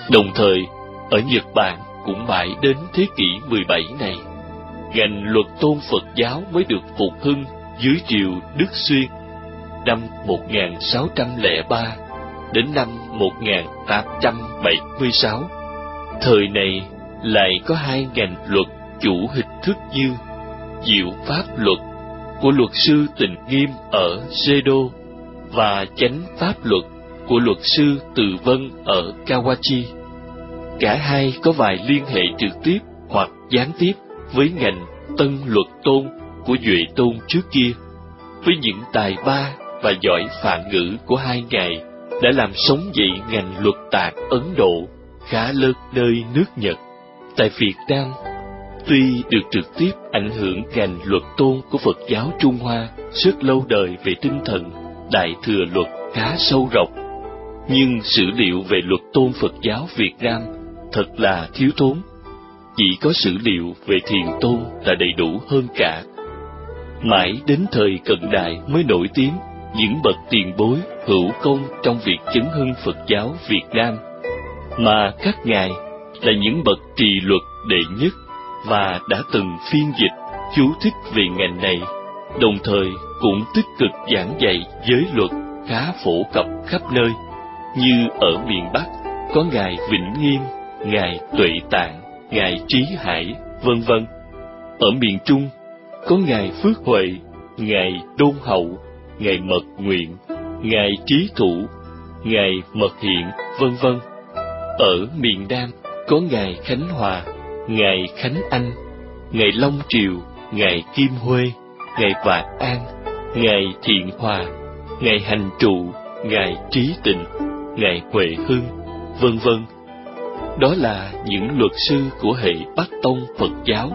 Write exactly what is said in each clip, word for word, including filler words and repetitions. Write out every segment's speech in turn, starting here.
Đồng thời, ở Nhật Bản cũng mãi đến thế kỷ mười bảy này, ngành luật tôn Phật giáo mới được phục hưng dưới triều Đức Xuyên năm một nghìn sáu trăm lẻ ba đến năm một nghìn tám trăm bảy mươi sáu. Thời này lại có hai ngành luật chủ hình thức như diệu pháp luật của luật sư Tịnh Nghiêm ở Sedo và chánh pháp luật của luật sư Từ Vân ở Kawachi. Cả hai có vài liên hệ trực tiếp hoặc gián tiếp với ngành tân luật tôn của Duệ Tôn trước kia. Với những tài ba và giỏi phạn ngữ của hai ngài đã làm sống dậy ngành luật tạc Ấn Độ khá lớn nơi nước Nhật. Tại Việt Nam, tuy được trực tiếp ảnh hưởng ngành luật tôn của Phật giáo Trung Hoa rất lâu đời về tinh thần Đại Thừa luật khá sâu rộng, nhưng sử liệu về luật tôn Phật giáo Việt Nam thật là thiếu thốn. Chỉ có sử liệu về Thiền Tôn là đầy đủ hơn cả. Mãi đến thời cận đại mới nổi tiếng những bậc tiền bối hữu công trong việc chấn hưng Phật giáo Việt Nam, mà các ngài là những bậc trì luật đệ nhất và đã từng phiên dịch, chú thích về ngành này, đồng thời cũng tích cực giảng dạy giới luật khá phổ cập khắp nơi, như ở miền Bắc có ngài Vĩnh Nghiêm, ngài Tuệ Tạng, ngài Trí Hải, vân vân. Ở miền Trung có ngài Phước Huệ, ngài Đôn Hậu, ngài Mật Nguyện, ngài Trí Thủ, ngài Mật Hiện, vân vân. Ở miền Nam có ngài Khánh Hòa, ngài Khánh Anh, ngài Long Triều, ngài Kim Huê, ngài Vạn An, ngài Thiện Hòa, ngài Hành Trụ, ngài Trí Tịnh, ngài Huệ Hưng, vân vân. Đó là những luật sư của hệ Bắc Tông Phật giáo.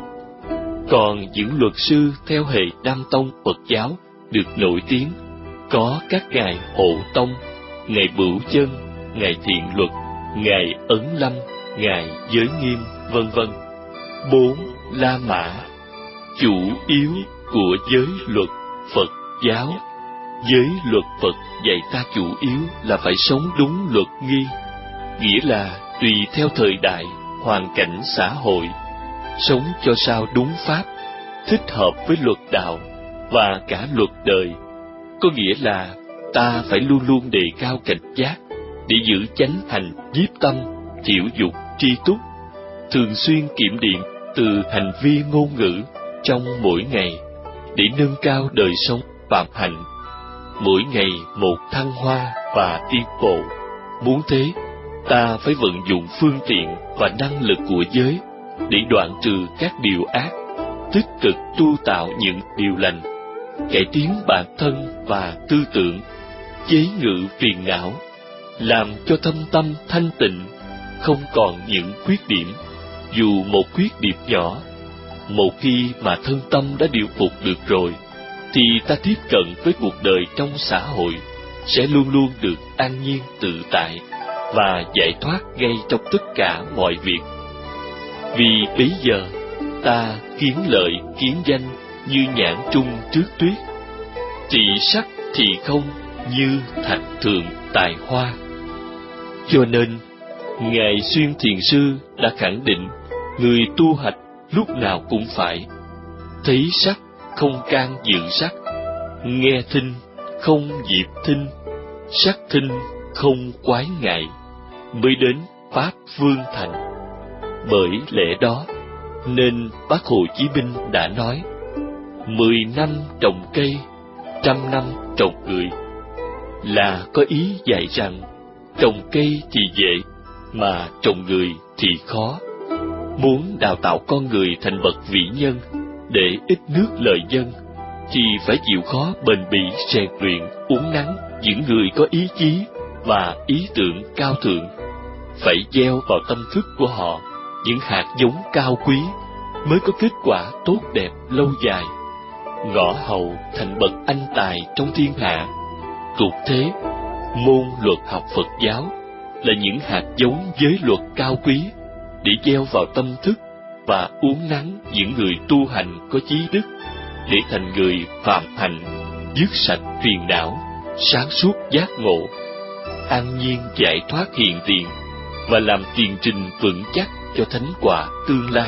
Còn những luật sư theo hệ Nam Tông Phật giáo được nổi tiếng có các ngài Hộ Tông, ngài Bửu Chân, ngài Thiện Luật, ngài Ấn Lâm, ngài Giới Nghiêm, vân vân. Bốn La Mã, chủ yếu của giới luật Phật giáo. Giới luật Phật dạy ta chủ yếu là phải sống đúng luật nghi, nghĩa là tùy theo thời đại, hoàn cảnh xã hội, sống cho sao đúng pháp, thích hợp với luật đạo và cả luật đời. Có nghĩa là ta phải luôn luôn đề cao cảnh giác để giữ chánh hành nhiếp tâm, thiểu dục tri túc, thường xuyên kiểm điểm từ hành vi ngôn ngữ trong mỗi ngày để nâng cao đời sống phạm hạnh, mỗi ngày một thăng hoa và tiến bộ. Muốn thế, ta phải vận dụng phương tiện và năng lực của giới để đoạn trừ các điều ác, tích cực tu tạo những điều lành, cải tiến bản thân và tư tưởng, chế ngự phiền não, làm cho thâm tâm thanh tịnh, không còn những khuyết điểm, dù một khuyết điểm nhỏ. Một khi mà thân tâm đã điều phục được rồi, thì ta tiếp cận với cuộc đời trong xã hội sẽ luôn luôn được an nhiên tự tại và giải thoát ngay trong tất cả mọi việc. Vì bấy giờ ta kiến lợi kiến danh như nhãn trung trước tuyết, thị sắc thì không như thạch thường tài hoa. Cho nên ngài Xuyên Thiền Sư đã khẳng định người tu hành lúc nào cũng phải thấy sắc không can dự sắc, nghe thinh không diệp thinh, sắc thinh không quái ngại, mới đến pháp vương thành. Bởi lẽ đó nên Bác Hồ Chí Minh đã nói: mười năm trồng cây, trăm năm trồng người, là có ý dạy rằng trồng cây thì dễ, mà trồng người thì khó. Muốn đào tạo con người thành bậc vĩ nhân để ít nước lợi dân, thì phải chịu khó bền bỉ rèn luyện uốn nắn những người có ý chí và ý tưởng cao thượng, phải gieo vào tâm thức của họ những hạt giống cao quý, mới có kết quả tốt đẹp lâu dài, ngõ hầu thành bậc anh tài trong thiên hạ. Tục thế, môn luật học Phật giáo là những hạt giống giới luật cao quý để gieo vào tâm thức và uốn nắn những người tu hành có chí đức để thành người phạm hạnh, dứt sạch phiền não, sáng suốt giác ngộ, an nhiên giải thoát hiện tiền, và làm tiền trình vững chắc cho thánh quả tương lai.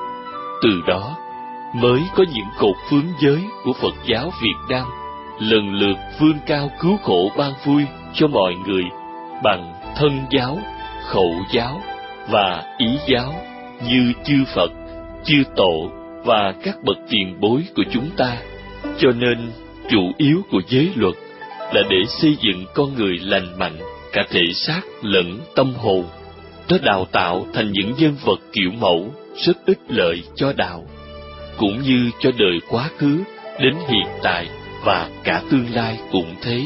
Từ đó mới có những cột phướng giới của Phật giáo Việt Nam lần lượt vươn cao cứu khổ ban vui cho mọi người bằng thân giáo, khẩu giáo và ý giáo như chư Phật, chư Tổ và các bậc tiền bối của chúng ta. Cho nên chủ yếu của giới luật là để xây dựng con người lành mạnh cả thể xác lẫn tâm hồn. Nó đào tạo thành những nhân vật kiểu mẫu rất ích lợi cho đạo, cũng như cho đời quá khứ đến hiện tại và cả tương lai cũng thế.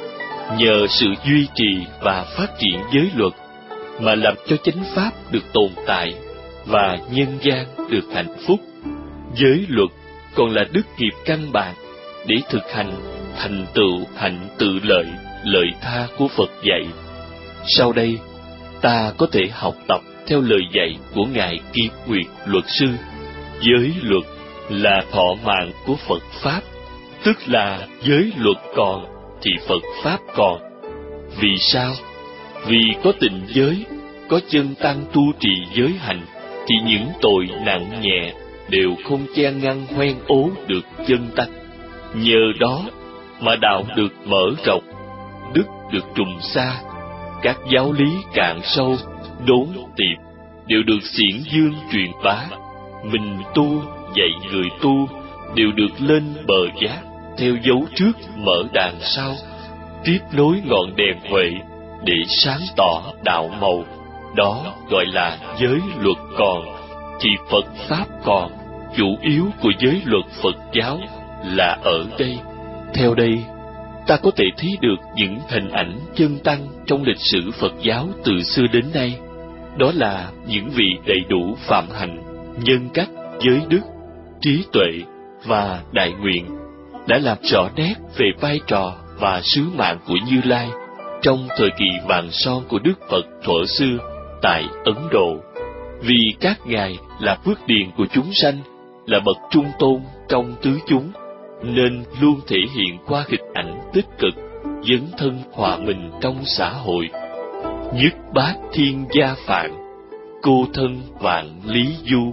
Nhờ sự duy trì và phát triển giới luật mà làm cho chánh pháp được tồn tại và nhân gian được hạnh phúc. Giới luật còn là đức nghiệp căn bản để thực hành thành tựu hạnh tự lợi, lợi tha của Phật dạy. Sau đây, ta có thể học tập theo lời dạy của Ngài Kim Nguyệt Luật Sư. Giới luật là thọ mạng của Phật Pháp, tức là giới luật còn thì Phật Pháp còn. Vì sao? Vì có tịnh giới, có chân tăng tu trì giới hạnh, thì những tội nặng nhẹ đều không che ngăn hoen ố được chân tăng. Nhờ đó mà đạo được mở rộng, đức được trùng xa, các giáo lý cạn sâu, đốn tiệp đều được xiển dương truyền bá. Mình tu, dạy người tu đều được lên bờ giác, theo dấu trước mở đàn sau, tiếp nối ngọn đèn huệ để sáng tỏ đạo màu. Đó gọi là giới luật còn thì Phật Pháp còn. Chủ yếu của giới luật Phật giáo là ở đây. Theo đây, ta có thể thấy được những hình ảnh chân tăng trong lịch sử Phật giáo từ xưa đến nay. Đó là những vị đầy đủ phạm hạnh, nhân cách, giới đức, trí tuệ và đại nguyện đã làm rõ nét về vai trò và sứ mạng của Như Lai trong thời kỳ vàng son của Đức Phật thuở xưa tại Ấn Độ. Vì các ngài là phước điền của chúng sanh, là bậc trung tôn trong tứ chúng, nên luôn thể hiện qua hình ảnh tích cực, dấn thân hòa mình trong xã hội. Nhất bát thiên gia phạn, cô thân vạn lý du,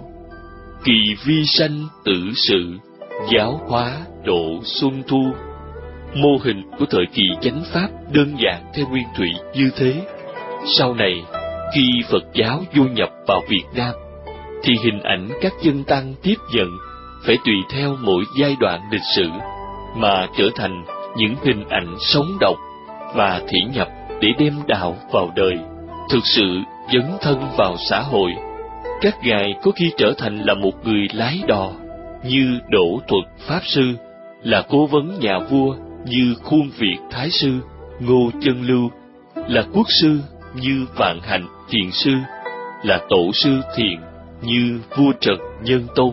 kỳ vi sanh tử sự, giáo hóa độ xuân thu. Mô hình của thời kỳ chánh pháp đơn giản theo nguyên thủy như thế. Sau này, khi Phật giáo du nhập vào Việt Nam, thì hình ảnh các chân tăng tiếp nhận phải tùy theo mỗi giai đoạn lịch sử mà trở thành những hình ảnh sống động và thể nhập để đem đạo vào đời, thực sự dấn thân vào xã hội. Các ngài có khi trở thành là một người lái đò như Đỗ Thuật Pháp Sư, là cố vấn nhà vua như Khuôn Việt Thái Sư, Ngô Chân Lưu, là quốc sư như Vạn Hạnh Thiền Sư, là tổ sư thiền như vua Trần Nhân Tôn,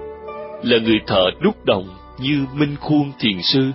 là người thợ đúc đồng như Minh Khuôn Thiền Sư,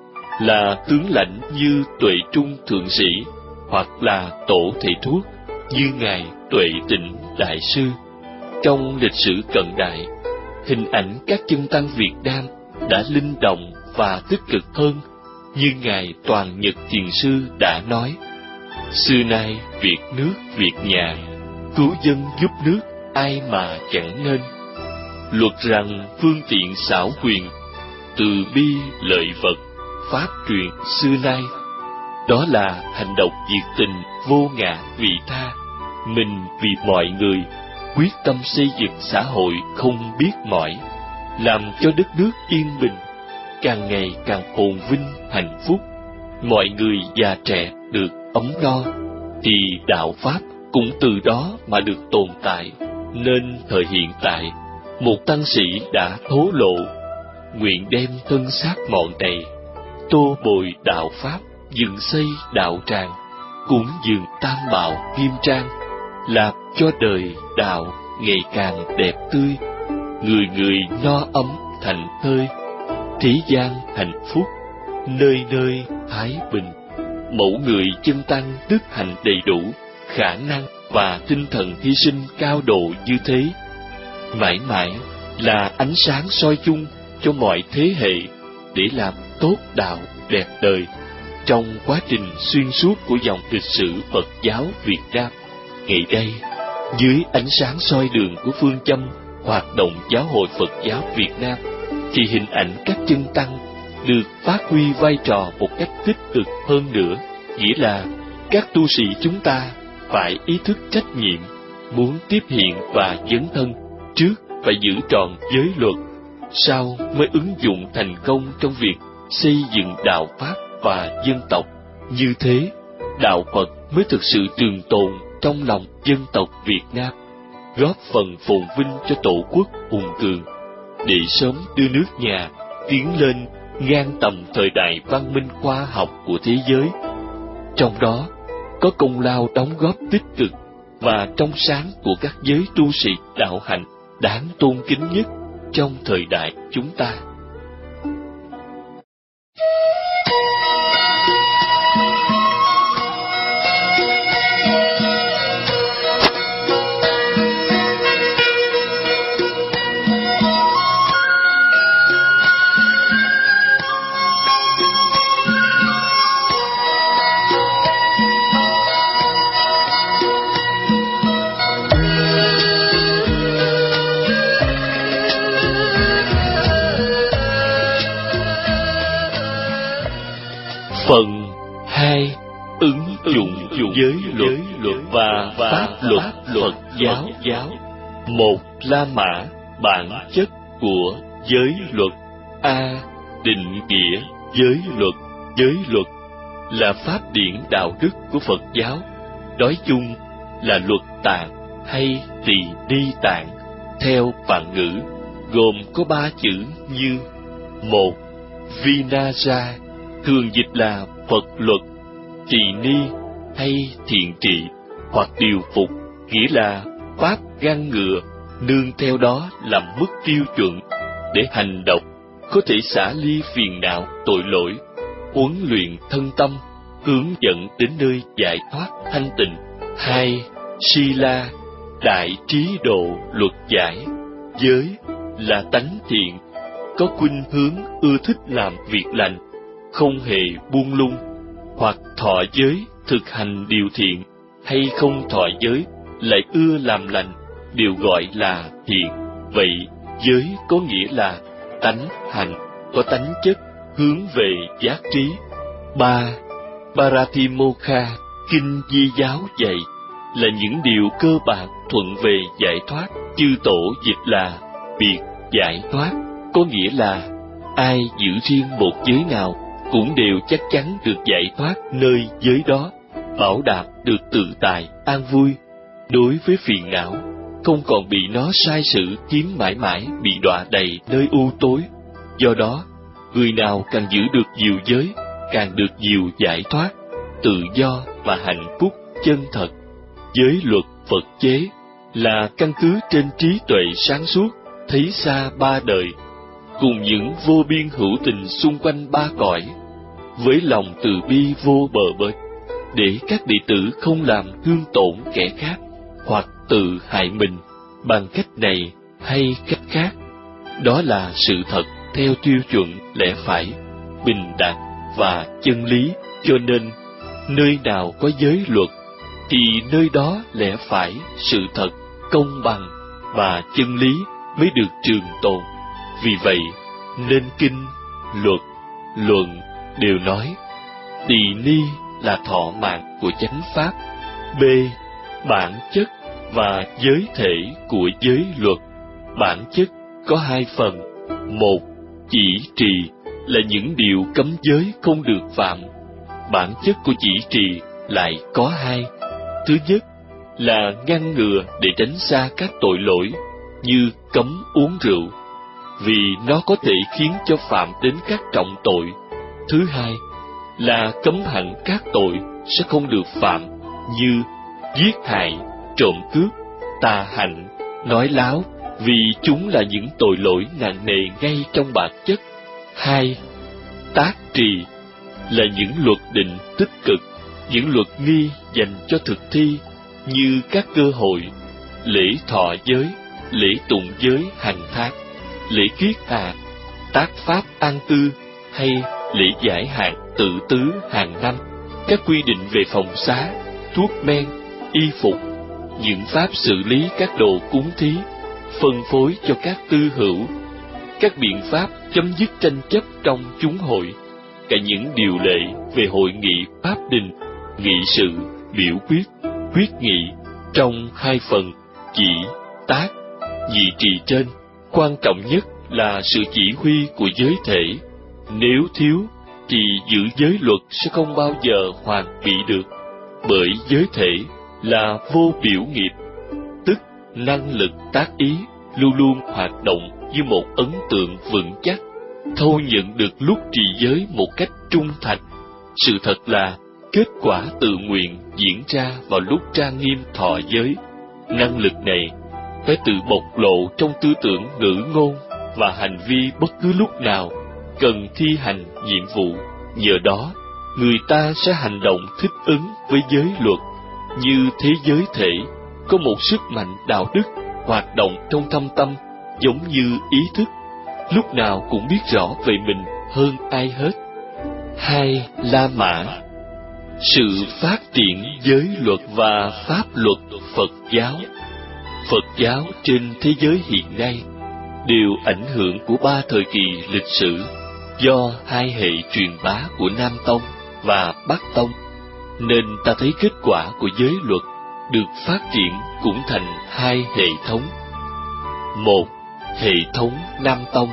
là tướng lãnh như Tuệ Trung Thượng Sĩ, hoặc là tổ thầy thuốc như ngài Tuệ Tịnh Đại Sư. Trong lịch sử cận đại, hình ảnh các chân tăng Việt Nam đã linh động và tích cực hơn, như ngài Toàn Nhật Thiền Sư đã nói: xưa nay việc nước việc nhà, cứu dân giúp nước ai mà chẳng nên. Luật rằng phương tiện xảo quyền, từ bi lợi vật, pháp truyền xưa nay. Đó là hành động nhiệt tình vô ngã vị tha, mình vì mọi người, quyết tâm xây dựng xã hội không biết mỏi, làm cho đất nước yên bình, càng ngày càng phồn vinh hạnh phúc, mọi người già trẻ được ấm no, thì đạo pháp cũng từ đó mà được tồn tại. Nên thời hiện tại, một tăng sĩ đã thố lộ, nguyện đem thân xác mọn này, tô bồi đạo pháp, dựng xây đạo tràng, cúng dường tam bảo nghiêm trang, làm cho đời đạo ngày càng đẹp tươi, người người no ấm thành thơi, thế gian hạnh phúc, nơi nơi thái bình. Mẫu người chân tăng đức hạnh đầy đủ, khả năng và tinh thần hy sinh cao độ như thế, mãi mãi là ánh sáng soi chung cho mọi thế hệ để làm tốt đạo đẹp đời trong quá trình xuyên suốt của dòng lịch sử Phật giáo Việt Nam. Ngày đây, dưới ánh sáng soi đường của phương châm hoạt động Giáo hội Phật giáo Việt Nam, thì hình ảnh các chân tăng được phát huy vai trò một cách tích cực hơn nữa, nghĩa là các tu sĩ chúng ta phải ý thức trách nhiệm, muốn tiếp hiện và dấn thân, trước phải giữ tròn giới luật, sau mới ứng dụng thành công trong việc xây dựng đạo Pháp và dân tộc. Như thế, đạo Phật mới thực sự trường tồn trong lòng dân tộc Việt Nam, góp phần phồn vinh cho Tổ quốc hùng cường, để sớm đưa nước nhà tiến lên ngang tầm thời đại văn minh khoa học của thế giới. Trong đó có công lao đóng góp tích cực và trong sáng của các giới tu sĩ đạo hạnh đáng tôn kính nhất trong thời đại chúng ta. Phần hai. Ứng dụng giới luật và pháp luật Phật giáo. giáo Một. La Mã, bản chất của giới luật. A. Định nghĩa giới luật. Giới luật là pháp điển đạo đức của Phật giáo, nói chung là luật tạng hay tỳ ni tạng theo Phạn ngữ, gồm có ba chữ như: một. Vinaya, thường dịch là Phật luật. Tỳ ni hay thiện trị hoặc điều phục, nghĩa là pháp ngăn ngừa, nương theo đó làm mức tiêu chuẩn để hành động có thể xả ly phiền não tội lỗi, huấn luyện thân tâm, hướng dẫn đến nơi giải thoát thanh tịnh. Hai. Sila, đại trí độ luật giải. Giới là tánh thiện, có khuynh hướng ưa thích làm việc lành, không hề buông lung, hoặc thọ giới thực hành điều thiện, hay không thọ giới lại ưa làm lành, đều gọi là thiện. Vậy giới có nghĩa là tánh hành, có tánh chất hướng về giác trí. Ba. Paratimokkha, kinh Di giáo dạy là những điều cơ bản thuận về giải thoát, chư tổ dịch là biệt giải thoát, có nghĩa là ai giữ riêng một giới nào cũng đều chắc chắn được giải thoát nơi giới đó, bảo đảm được tự tại, an vui. Đối với phiền não, không còn bị nó sai sự khiến mãi mãi bị đọa đầy nơi u tối. Do đó, người nào càng giữ được nhiều giới, càng được nhiều giải thoát, tự do và hạnh phúc chân thật. Giới luật Phật chế là căn cứ trên trí tuệ sáng suốt, thấy xa ba đời, cùng những vô biên hữu tình xung quanh ba cõi, với lòng từ bi vô bờ bến, để các đệ tử không làm thương tổn kẻ khác hoặc tự hại mình bằng cách này hay cách khác. Đó là sự thật theo tiêu chuẩn lẽ phải, bình đẳng và chân lý. Cho nên, nơi nào có giới luật, thì nơi đó lẽ phải, sự thật, công bằng và chân lý mới được trường tồn. Vì vậy, nên kinh, luật, luận đều nói tỳ ni là thọ mạng của chánh pháp. B. Bản chất và giới thể của giới luật. Bản chất có hai phần. Một. Chỉ trì là những điều cấm giới không được phạm. Bản chất của chỉ trì lại có hai. Thứ nhất là ngăn ngừa để tránh xa các tội lỗi như cấm uống rượu, vì nó có thể khiến cho phạm đến các trọng tội. Thứ hai là cấm hẳn các tội sẽ không được phạm như giết hại, trộm cướp, tà hạnh, nói láo, vì chúng là những tội lỗi nặng nề ngay trong bản chất. Hai. Tác trì là những luật định tích cực, những luật nghi dành cho thực thi như các cơ hội, lễ thọ giới, lễ tụng giới hàng tháng, lễ kiết hạ, tác pháp an tư hay lễ giải hạn tự tứ hàng năm, các quy định về phòng xá, thuốc men, y phục, những pháp xử lý các đồ cúng thí, phân phối cho các tư hữu, các biện pháp chấm dứt tranh chấp trong chúng hội, cả những điều lệ về hội nghị pháp đình, nghị sự, biểu quyết, quyết nghị trong hai phần chỉ, tác, nhị trì trên. Quan trọng nhất là sự chỉ huy của giới thể. Nếu thiếu thì giữ giới luật sẽ không bao giờ hoàn bị được, bởi giới thể là vô biểu nghiệp, tức năng lực tác ý luôn luôn hoạt động như một ấn tượng vững chắc, thâu nhận được lúc trì giới một cách trung thành. Sự thật là kết quả tự nguyện diễn ra vào lúc trang nghiêm thọ giới. Năng lực này phải tự bộc lộ trong tư tưởng, ngữ ngôn và hành vi bất cứ lúc nào cần thi hành nhiệm vụ. Nhờ đó, người ta sẽ hành động thích ứng với giới luật, như thế giới thể có một sức mạnh đạo đức hoạt động trong thâm tâm, giống như ý thức, lúc nào cũng biết rõ về mình hơn ai hết. Hai, La Mã. Sự phát triển giới luật và pháp luật Phật giáo. Phật giáo trên thế giới hiện nay đều ảnh hưởng của ba thời kỳ lịch sử do hai hệ truyền bá của Nam Tông và Bắc Tông, nên ta thấy kết quả của giới luật được phát triển cũng thành hai hệ thống. Một, hệ thống Nam Tông.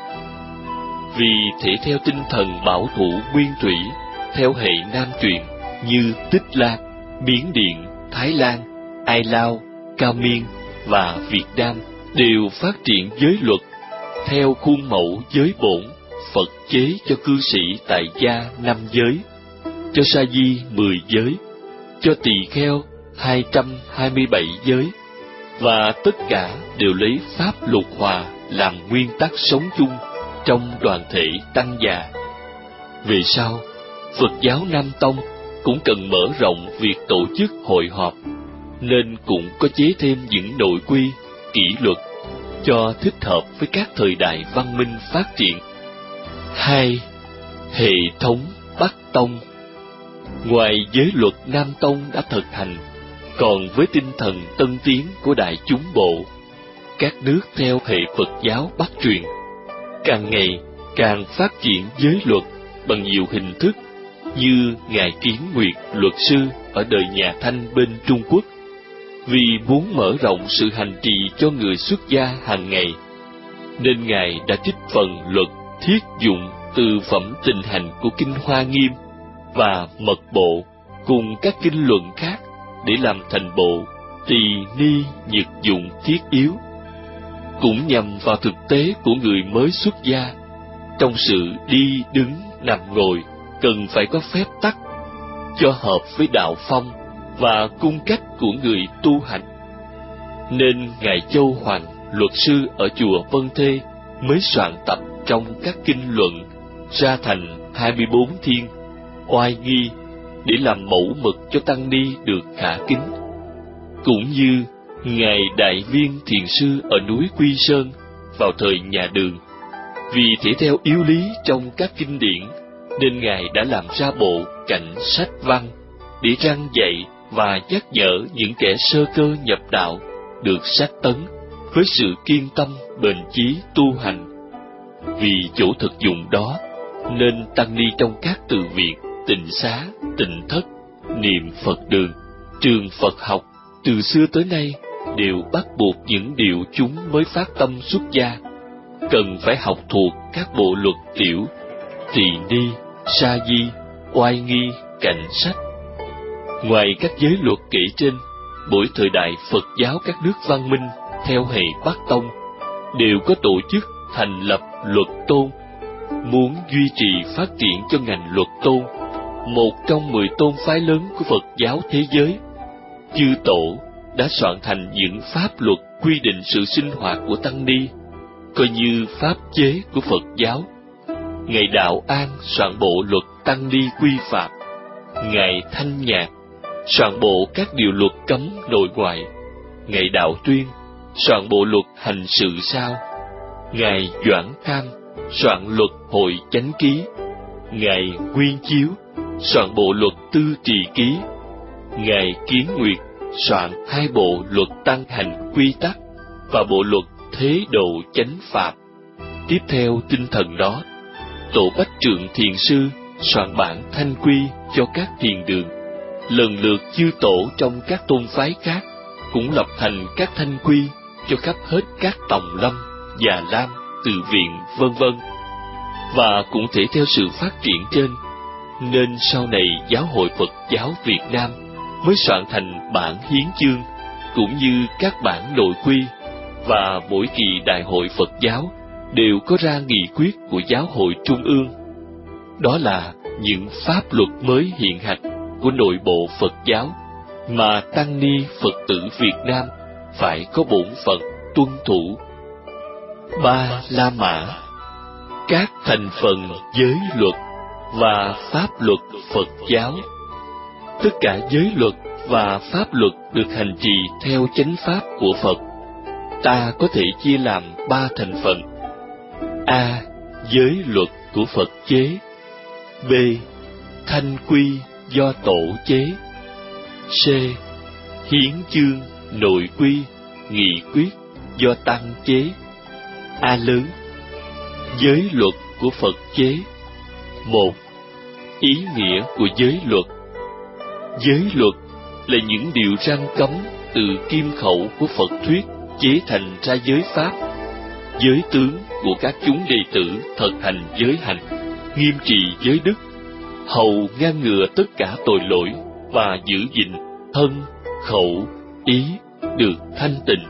Vì thể theo tinh thần bảo thủ nguyên thủy, theo hệ Nam truyền như Tích Lan, Miến Điện, Thái Lan, Ai Lao, Cao Miên và Việt Nam đều phát triển giới luật theo khuôn mẫu giới bổn Phật chế cho cư sĩ tại gia năm giới, cho sa di mười giới, cho tỳ kheo hai trăm hai mươi bảy giới, và tất cả đều lấy pháp luật hòa làm nguyên tắc sống chung trong đoàn thể tăng già. Về sau, Phật giáo Nam Tông cũng cần mở rộng việc tổ chức hội họp, nên cũng có chế thêm những nội quy, kỷ luật cho thích hợp với các thời đại văn minh phát triển. Hai, hệ thống Bắc Tông. Ngoài giới luật Nam Tông đã thực hành, còn với tinh thần tân tiến của đại chúng bộ, các nước theo hệ Phật giáo Bắc truyền càng ngày càng phát triển giới luật bằng nhiều hình thức, như Ngài Kiến Nguyệt luật sư ở đời nhà Thanh bên Trung Quốc, vì muốn mở rộng sự hành trì cho người xuất gia hàng ngày, nên Ngài đã trích phần luật thiết dụng từ phẩm tình hành của Kinh Hoa Nghiêm và Mật Bộ cùng các kinh luận khác để làm thành bộ Tỳ Ni Nhật Dụng thiết yếu, cũng nhằm vào thực tế của người mới xuất gia. Trong sự đi đứng nằm ngồi cần phải có phép tắc cho hợp với đạo phong và cung cách của người tu hành, nên Ngài Châu Hoàng luật sư ở chùa Vân Thê mới soạn tập trong các kinh luận ra thành hai mươi bốn thiên oai nghi để làm mẫu mực cho tăng ni được khả kính. Cũng như Ngài Đại Viên Thiền Sư ở núi Quy Sơn vào thời nhà Đường, vì thể theo yếu lý trong các kinh điển nên Ngài đã làm ra bộ Cảnh Sách Văn để răn dạy và nhắc nhở những kẻ sơ cơ nhập đạo được sách tấn với sự kiên tâm bền chí tu hành. Vì chỗ thực dụng đó nên tăng ni trong các từ viện, tịnh xá, tịnh thất, niệm Phật đường, trường Phật học từ xưa tới nay đều bắt buộc những điều chúng mới phát tâm xuất gia cần phải học thuộc các bộ luật tiểu, tỳ ni, sa di, oai nghi, cảnh sách. Ngoài các giới luật kể trên, mỗi thời đại Phật giáo các nước văn minh theo hệ Bắc Tông đều có tổ chức thành lập luật tôn. Muốn duy trì phát triển cho ngành luật tôn, một trong mười tôn phái lớn của Phật giáo thế giới, chư tổ đã soạn thành những pháp luật quy định sự sinh hoạt của tăng ni, coi như pháp chế của Phật giáo. Ngài Đạo An soạn bộ luật tăng ni quy phạm, Ngài Thanh Nhạc soạn bộ các điều luật cấm nội ngoại, Ngài Đạo Tuyên soạn bộ luật hành sự sao, Ngài Doãn Kham soạn luật hội chánh ký, Ngài Nguyên Chiếu soạn bộ luật tư trì ký, Ngài Kiến Nguyệt soạn hai bộ luật tăng hành quy tắc và bộ luật thế độ chánh pháp. Tiếp theo tinh thần đó, Tổ Bách Trượng Thiền Sư soạn bản thanh quy cho các thiền đường. Lần lượt chư tổ trong các tôn phái khác cũng lập thành các thanh quy cho khắp hết các tòng lâm, già lam, từ viện, vân vân. Và cũng thể theo sự phát triển trên, nên sau này Giáo hội Phật giáo Việt Nam mới soạn thành bản hiến chương, cũng như các bản nội quy, và mỗi kỳ đại hội Phật giáo đều có ra nghị quyết của Giáo hội Trung ương. Đó là những pháp luật mới hiện hành của nội bộ Phật giáo mà tăng ni Phật tử Việt Nam phải có bổn phận tuân thủ. Ba La Mã, các thành phần giới luật và pháp luật Phật giáo. Tất cả giới luật và pháp luật được hành trì theo chánh pháp của Phật, ta có thể chia làm ba thành phần. A. Giới luật của Phật chế. B. Thanh quy do tổ chế. C. Hiến chương, nội quy, nghị quyết do tăng chế. A lớn. Giới luật của Phật chế. Một. Ý nghĩa của giới luật. Giới luật là những điều răn cấm từ kim khẩu của Phật thuyết chế thành ra giới pháp, giới tướng của các chúng đệ tử thực hành giới hành, nghiêm trì giới đức, hầu ngăn ngừa tất cả tội lỗi và giữ gìn thân, khẩu, ý được thanh tịnh.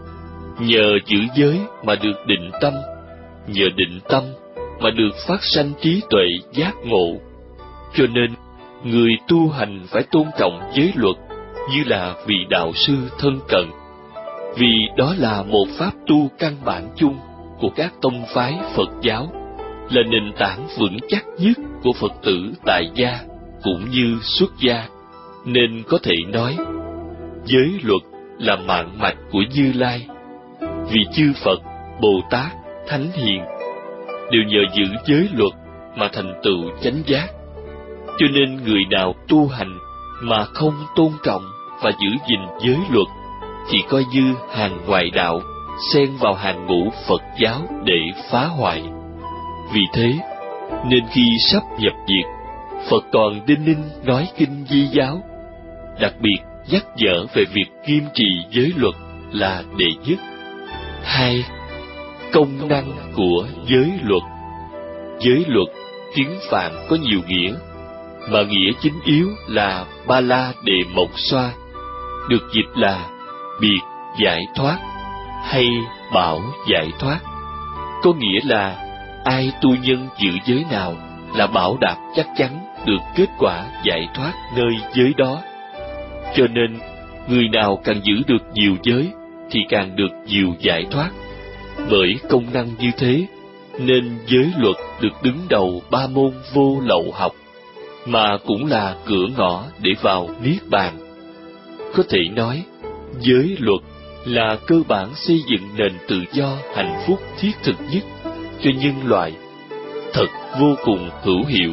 Nhờ giữ giới mà được định tâm, nhờ định tâm mà được phát sanh trí tuệ giác ngộ. Cho nên, người tu hành phải tôn trọng giới luật như là vị đạo sư thân cận, vì đó là một pháp tu căn bản chung của các tông phái Phật giáo, là nền tảng vững chắc nhất của Phật tử tại gia cũng như xuất gia. Nên có thể nói, giới luật là mạng mạch của Như Lai, vì chư Phật, Bồ Tát, Thánh Hiền đều nhờ giữ giới luật mà thành tựu chánh giác. Cho nên người nào tu hành mà không tôn trọng và giữ gìn giới luật thì coi như hàng ngoại đạo, xen vào hàng ngũ Phật giáo để phá hoại. Vì thế, nên khi sắp nhập diệt, Phật còn đinh ninh nói kinh Di giáo, đặc biệt nhắc nhở về việc nghiêm trì giới luật là đệ nhất. Hai. Công năng của giới luật. Giới luật tiếng Phạn có nhiều nghĩa, mà nghĩa chính yếu là Ba La Đề Mộc Xoa, được dịch là biệt giải thoát hay bảo giải thoát. Có nghĩa là ai tu nhân giữ giới nào là bảo đảm chắc chắn được kết quả giải thoát nơi giới đó. Cho nên, người nào càng giữ được nhiều giới thì càng được nhiều giải thoát. Bởi công năng như thế, nên giới luật được đứng đầu ba môn vô lậu học, mà cũng là cửa ngõ để vào Niết Bàn. Có thể nói, giới luật là cơ bản xây dựng nền tự do hạnh phúc thiết thực nhất cho nhân loại, thật vô cùng hữu hiệu.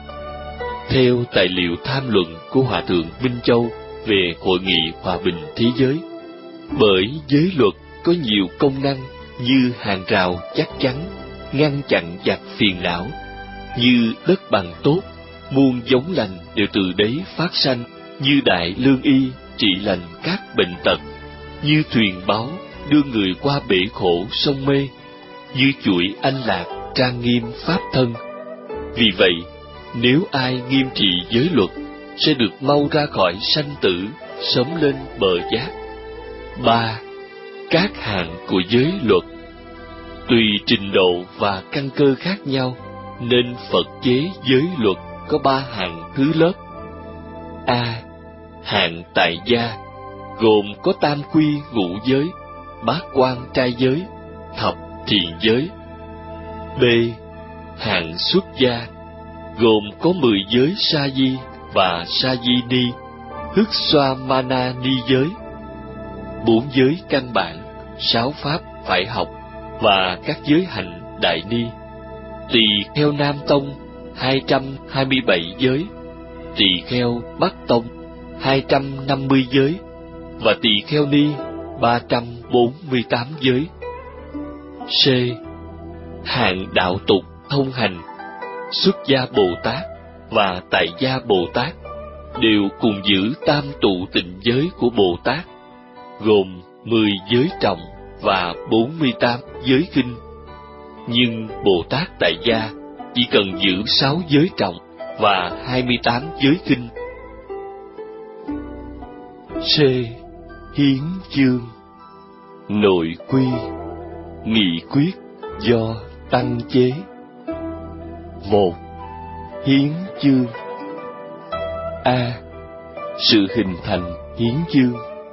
Theo tài liệu tham luận của Hòa Thượng Minh Châu về Hội nghị Hòa bình Thế giới, bởi giới luật có nhiều công năng như hàng rào chắc chắn, ngăn chặn giặc phiền não, như đất bằng tốt, muôn giống lành đều từ đấy phát sanh, như đại lương y trị lành các bệnh tật, như thuyền báo đưa người qua bể khổ sông mê, như chuỗi anh lạc trang nghiêm pháp thân. Vì vậy, nếu ai nghiêm trì giới luật, sẽ được mau ra khỏi sanh tử, sớm lên bờ giác. Ba. Các hạng của giới luật. Tùy trình độ và căn cơ khác nhau, nên Phật chế giới luật có ba hạng thứ lớp. A. Hạng tại gia, gồm có tam quy ngũ giới, bát quan trai giới, thập thiện giới. B. Hạng xuất gia, gồm có mười giới sa di và sa di ni, hức xoa mana ni giới, bốn giới căn bản, sáu pháp phải học và các giới hạnh đại ni. Tỳ kheo Nam Tông hai trăm hai mươi bảy giới, tỳ kheo Bắc Tông hai trăm năm mươi giới, và tỳ kheo ni ba trăm bốn mươi tám giới. C. Hạng đạo tục thông hành, xuất gia Bồ Tát và tại gia Bồ Tát đều cùng giữ tam tụ tịnh giới của Bồ Tát, gồm mười giới trọng và bốn mươi tám giới khinh. Nhưng Bồ Tát tại gia chỉ cần giữ sáu giới trọng và hai mươi tám giới khinh. C. Hiến chương, nội quy, nghị quyết do tăng chế. Một. Hiến chương. A. Sự hình thành hiến chương.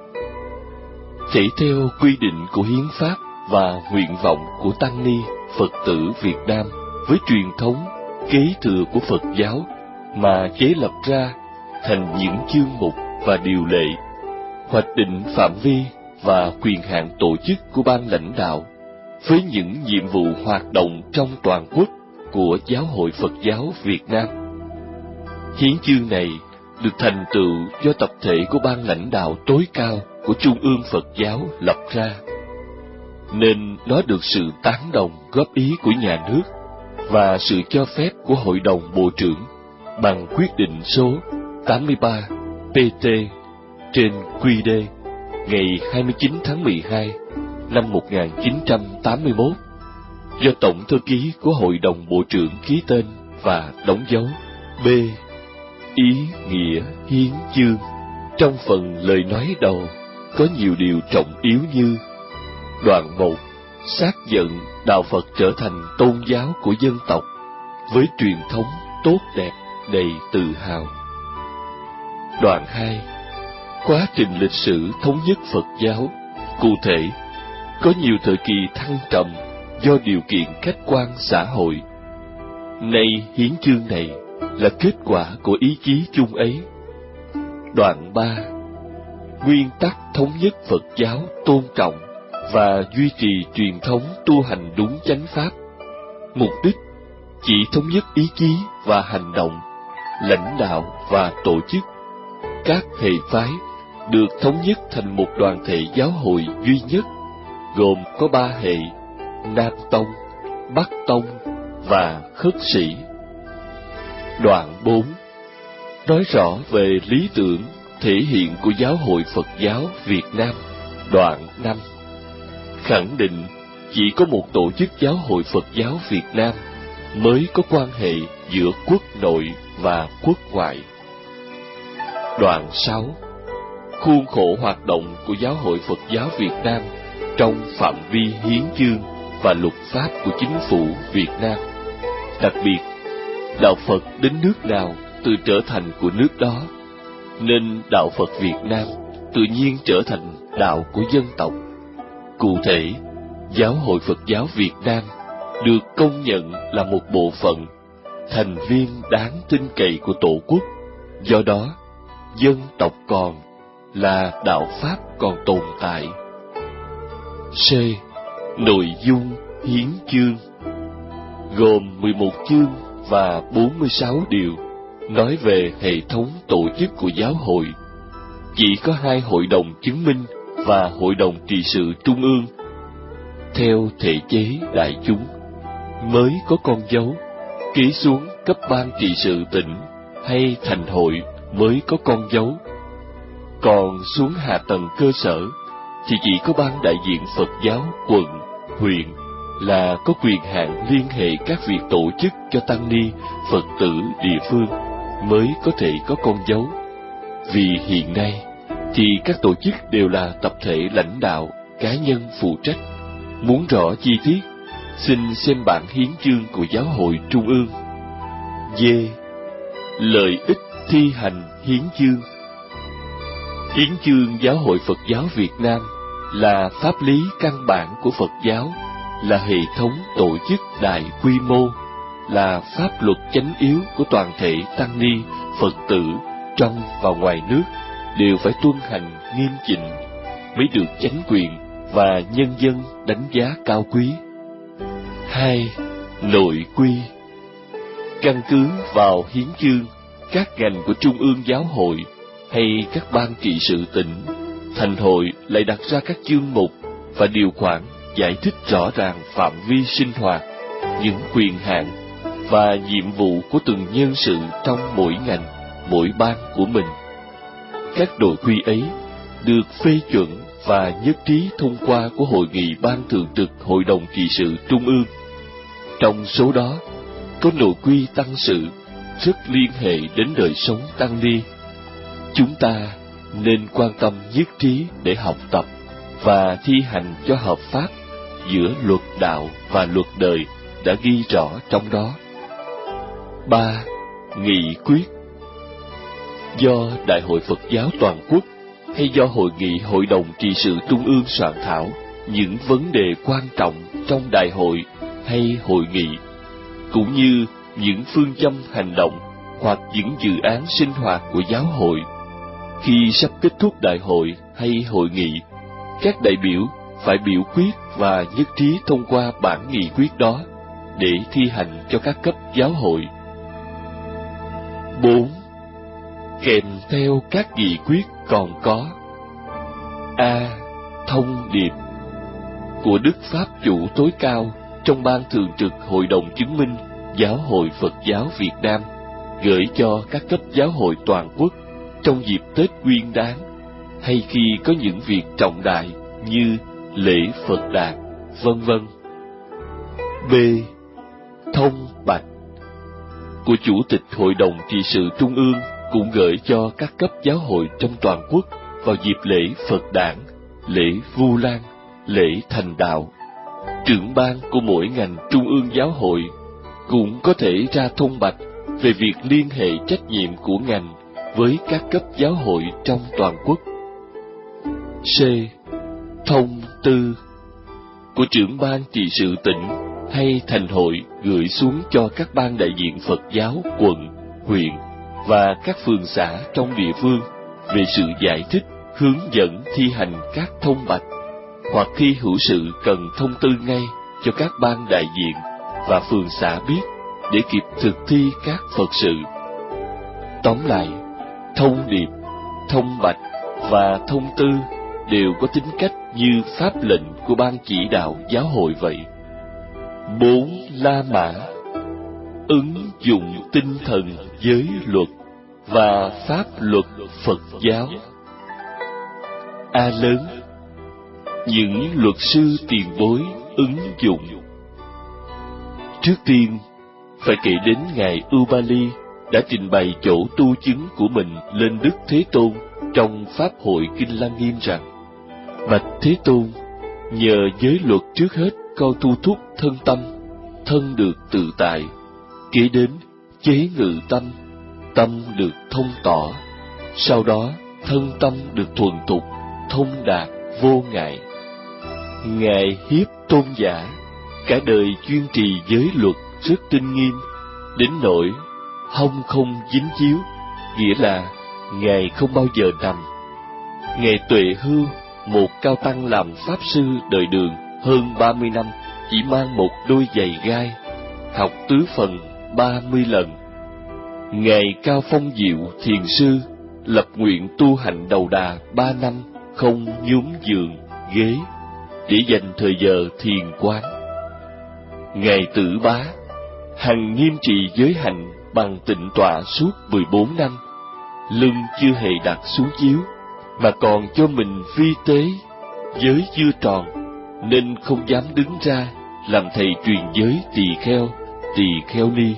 Thể theo quy định của hiến pháp và nguyện vọng của tăng ni Phật tử Việt Nam với truyền thống kế thừa của Phật giáo mà chế lập ra thành những chương mục và điều lệ, hoạch định phạm vi và quyền hạn tổ chức của ban lãnh đạo với những nhiệm vụ hoạt động trong toàn quốc của Giáo hội Phật giáo Việt Nam. Hiến chương này được thành tựu do tập thể của ban lãnh đạo tối cao của Trung ương Phật giáo lập ra, nên nó được sự tán đồng góp ý của nhà nước và sự cho phép của Hội đồng Bộ trưởng bằng quyết định số tám mươi ba P T trên Q D ngày hai mươi chín tháng mười hai năm một nghìn chín trăm tám mươi mốt do Tổng thư ký của Hội đồng Bộ trưởng ký tên và đóng dấu. B. Ý nghĩa hiến chương. Trong phần lời nói đầu có nhiều điều trọng yếu như: đoạn một, xác nhận đạo Phật trở thành tôn giáo của dân tộc với truyền thống tốt đẹp đầy tự hào. Đoạn hai, quá trình lịch sử thống nhất Phật giáo, cụ thể có nhiều thời kỳ thăng trầm do điều kiện khách quan xã hội. Nay hiến chương này là kết quả của ý chí chung ấy. Đoạn ba, nguyên tắc thống nhất Phật giáo tôn trọng và duy trì truyền thống tu hành đúng chánh pháp. Mục đích chỉ thống nhất ý chí và hành động, lãnh đạo và tổ chức. Các hệ phái được thống nhất thành một đoàn thể giáo hội duy nhất, gồm có ba hệ: Nam Tông, Bắc Tông và Khất Sĩ. Đoạn bốn, nói rõ về lý tưởng thể hiện của Giáo hội Phật giáo Việt Nam. Đoạn năm, khẳng định chỉ có một tổ chức Giáo hội Phật giáo Việt Nam mới có quan hệ giữa quốc nội và quốc ngoại. Đoạn sáu, khuôn khổ hoạt động của Giáo hội Phật giáo Việt Nam trong phạm vi hiến chương và luật pháp của chính phủ Việt Nam. Đặc biệt, đạo Phật đến nước nào tự trở thành của nước đó, nên đạo Phật Việt Nam tự nhiên trở thành đạo của dân tộc. Cụ thể, Giáo hội Phật giáo Việt Nam được công nhận là một bộ phận, thành viên đáng tin cậy của Tổ quốc. Do đó, dân tộc còn là đạo Pháp còn tồn tại. C. Nội dung hiến chương gồm mười một chương và bốn mươi sáu điều, nói về hệ thống tổ chức của giáo hội. Chỉ có hai hội đồng chứng minh và hội đồng trị sự trung ương. Theo thể chế đại chúng, mới có con dấu, ký xuống cấp ban trị sự tỉnh hay thành hội mới có con dấu. Còn xuống hạ tầng cơ sở thì chỉ có ban đại diện Phật giáo quận, huyện là có quyền hạn liên hệ các việc tổ chức cho tăng ni Phật tử địa phương mới có thể có con dấu. Vì hiện nay thì các tổ chức đều là tập thể lãnh đạo, cá nhân phụ trách. Muốn rõ chi tiết, xin xem bản hiến chương của Giáo hội Trung ương. D. Lợi ích thi hành hiến chương. Hiến chương Giáo hội Phật giáo Việt Nam là pháp lý căn bản của Phật giáo, là hệ thống tổ chức đại quy mô, là pháp luật chánh yếu của toàn thể tăng ni Phật tử trong và ngoài nước đều phải tuân hành nghiêm chỉnh mới được chánh quyền và nhân dân đánh giá cao quý. Hai. Nội quy. Căn cứ vào hiến chương, các ngành của Trung ương Giáo hội hay các ban trị sự tỉnh Thành hội lại đặt ra các chương mục và điều khoản giải thích rõ ràng phạm vi sinh hoạt, những quyền hạn và nhiệm vụ của từng nhân sự trong mỗi ngành, mỗi ban của mình. Các nội quy ấy được phê chuẩn và nhất trí thông qua của Hội nghị Ban Thường trực Hội đồng Trị sự Trung ương. Trong số đó, có nội quy tăng sự rất liên hệ đến đời sống tăng ni. Chúng ta nên quan tâm nhất trí để học tập và thi hành cho hợp pháp giữa luật đạo và luật đời đã ghi rõ trong đó. ba. Nghị quyết. Do Đại hội Phật giáo Toàn quốc hay do Hội nghị Hội đồng Trị sự Trung ương soạn thảo những vấn đề quan trọng trong đại hội hay hội nghị, cũng như những phương châm hành động hoặc những dự án sinh hoạt của giáo hội. Khi sắp kết thúc đại hội hay hội nghị, các đại biểu phải biểu quyết và nhất trí thông qua bản nghị quyết đó để thi hành cho các cấp giáo hội. bốn. Kèm theo các nghị quyết còn có: A. Thông điệp của Đức Pháp chủ tối cao trong Ban Thường trực Hội đồng Chứng minh Giáo hội Phật giáo Việt Nam gửi cho các cấp giáo hội toàn quốc trong dịp Tết Nguyên Đán hay khi có những việc trọng đại như lễ Phật Đản, vân vân. B. Thông bạch của Chủ tịch Hội đồng Trị sự Trung ương cũng gửi cho các cấp giáo hội trong toàn quốc vào dịp lễ Phật Đản, lễ Vu Lan, lễ Thành Đạo. Trưởng ban của mỗi ngành trung ương giáo hội cũng có thể ra thông bạch về việc liên hệ trách nhiệm của ngành với các cấp giáo hội trong toàn quốc. C. Thông tư của trưởng ban trị sự tỉnh hay thành hội gửi xuống cho các ban đại diện Phật giáo quận, huyện và các phường xã trong địa phương về sự giải thích, hướng dẫn thi hành các thông bạch, hoặc khi hữu sự cần thông tư ngay cho các ban đại diện và phường xã biết để kịp thực thi các Phật sự. Tóm lại, thông điệp, thông bạch và thông tư đều có tính cách như pháp lệnh của ban chỉ đạo giáo hội vậy. Bốn La Mã ứng dụng tinh thần giới luật và pháp luật Phật giáo. A lớn, những luật sư tiền bối ứng dụng. Trước tiên, phải kể đến Ngài Ubali đã trình bày chỗ tu chứng của mình lên Đức Thế Tôn trong Pháp hội Kinh Lăng Nghiêm rằng: Bạch Thế Tôn, nhờ giới luật trước hết con tu thúc thân tâm, thân được tự tại, kế đến chế ngự tâm, tâm được thông tỏ, sau đó thân tâm được thuần thục, thông đạt, vô ngại. Ngài Hiếp Tôn giả cả đời chuyên trì giới luật rất tinh nghiêm, đến nỗi hông không dính chiếu, nghĩa là Ngài không bao giờ nằm. Ngài Tuệ Hưu, một cao tăng làm pháp sư đời Đường hơn ba mươi năm, chỉ mang một đôi giày gai, học tứ phần ba mươi lần. Ngài Cao Phong Diệu thiền sư lập nguyện tu hành đầu đà ba năm, không nhún giường ghế để dành thời giờ thiền quán. Ngài Tử Bá hằng nghiêm trì giới hạnh bằng tịnh tọa suốt mười bốn năm, lưng chưa hề đặt xuống chiếu, mà còn cho mình vi tế, giới chưa tròn, nên không dám đứng ra làm thầy truyền giới tỳ kheo, tỳ kheo ni.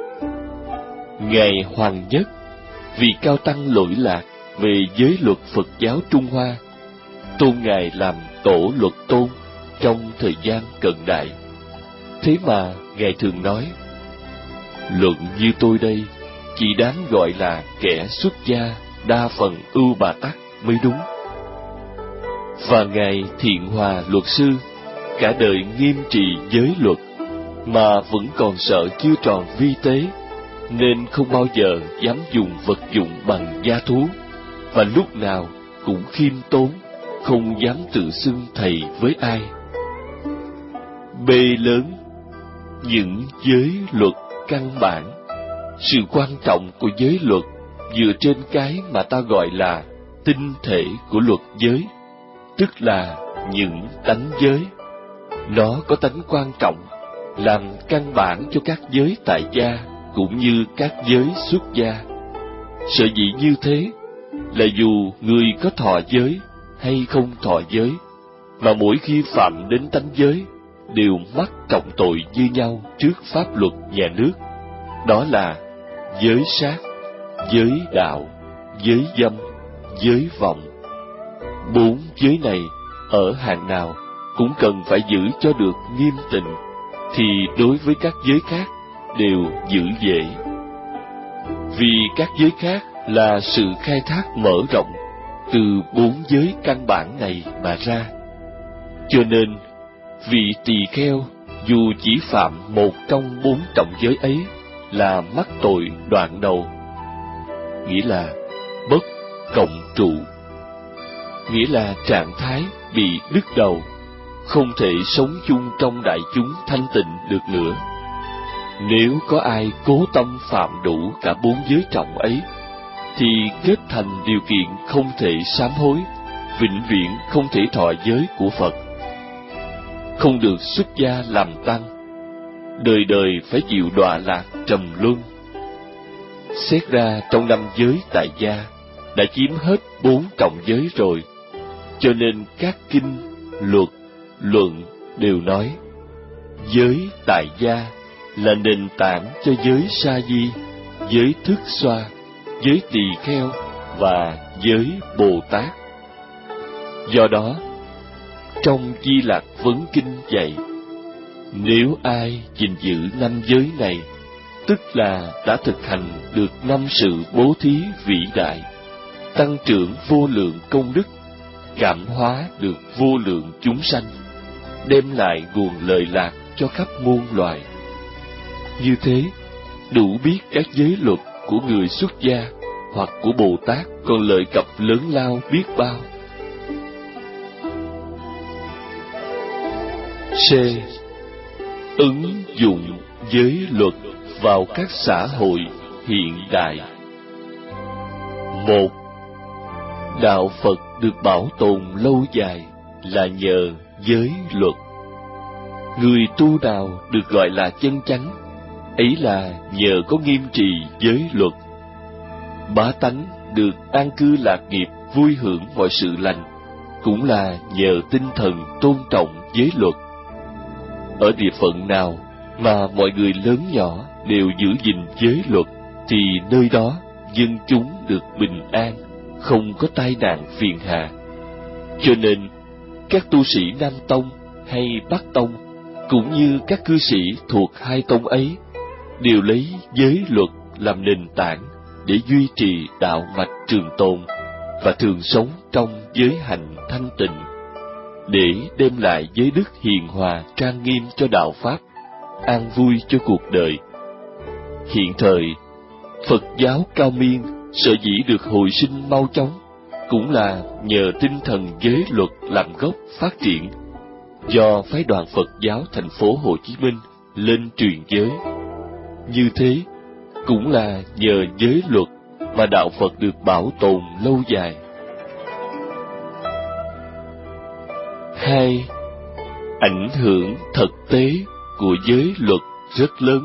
Ngài Hoàng Nhất, vì cao tăng lỗi lạc về giới luật Phật giáo Trung Hoa, tôn Ngài làm tổ luật tôn trong thời gian cận đại. Thế mà Ngài thường nói: luận như tôi đây chỉ đáng gọi là kẻ xuất gia đa phần ưu bà tắc mới đúng. Và Ngài Thiện Hòa luật sư cả đời nghiêm trì giới luật mà vẫn còn sợ chưa tròn vi tế, nên không bao giờ dám dùng vật dụng bằng da thú, và lúc nào cũng khiêm tốn, không dám tự xưng thầy với ai. B lớn, những giới luật căn bản. Sự quan trọng của giới luật dựa trên cái mà ta gọi là tinh thể của luật giới, tức là những tánh giới. Nó có tánh quan trọng, làm căn bản cho các giới tại gia cũng như các giới xuất gia. Sở dĩ như thế là dù người có thọ giới hay không thọ giới, mà mỗi khi phạm đến tánh giới đều mắc trọng tội như nhau trước pháp luật nhà nước. Đó là giới sát, giới đạo, giới dâm, giới vọng. Bốn giới này ở hàng nào cũng cần phải giữ cho được nghiêm tịnh, thì đối với các giới khác đều giữ dễ. Vì các giới khác là sự khai thác mở rộng từ bốn giới căn bản này mà ra, cho nên vị tỳ kheo dù chỉ phạm một trong bốn trọng giới ấy là mắc tội đoạn đầu, nghĩa là bất cộng trụ, nghĩa là trạng thái bị đứt đầu, không thể sống chung trong đại chúng thanh tịnh được nữa. Nếu có ai cố tâm phạm đủ cả bốn giới trọng ấy, thì kết thành điều kiện không thể sám hối, vĩnh viễn không thể thọ giới của Phật, không được xuất gia làm tăng, đời đời phải chịu đọa lạc trầm luân. Xét ra trong năm giới tại gia đã chiếm hết bốn trọng giới rồi, cho nên các kinh, luật, luận đều nói giới tại gia là nền tảng cho giới sa di, giới thức xoa, giới tỳ kheo và giới Bồ Tát. Do đó, trong Di Lạc Vấn Kinh dạy, nếu ai gìn giữ năm giới này, tức là đã thực hành được năm sự bố thí vĩ đại, tăng trưởng vô lượng công đức, cảm hóa được vô lượng chúng sanh, đem lại nguồn lợi lạc cho khắp muôn loài. Như thế, đủ biết các giới luật của người xuất gia hoặc của Bồ Tát còn lợi cập lớn lao biết bao. C. Ứng dụng giới luật vào các xã hội hiện đại. Một. Đạo Phật được bảo tồn lâu dài là nhờ giới luật. Người tu nào được gọi là chân chánh, ấy là nhờ có nghiêm trì giới luật. Bá tánh được an cư lạc nghiệp, vui hưởng mọi sự lành, cũng là nhờ tinh thần tôn trọng giới luật. Ở địa phận nào mà mọi người lớn nhỏ đều giữ gìn giới luật, thì nơi đó dân chúng được bình an, không có tai nạn phiền hà. Cho nên các tu sĩ Nam Tông hay Bắc Tông, cũng như các cư sĩ thuộc hai tông ấy, đều lấy giới luật làm nền tảng để duy trì đạo mạch trường tồn và thường sống trong giới hạnh thanh tịnh, để đem lại giới đức hiền hòa trang nghiêm cho đạo pháp, an vui cho cuộc đời. Hiện thời, Phật giáo cao miên sở dĩ được hồi sinh mau chóng, cũng là nhờ tinh thần giới luật làm gốc phát triển, do phái đoàn Phật giáo thành phố Hồ Chí Minh lên truyền giới. Như thế, cũng là nhờ giới luật mà đạo Phật được bảo tồn lâu dài. Hai. Ảnh hưởng thực tế của giới luật rất lớn.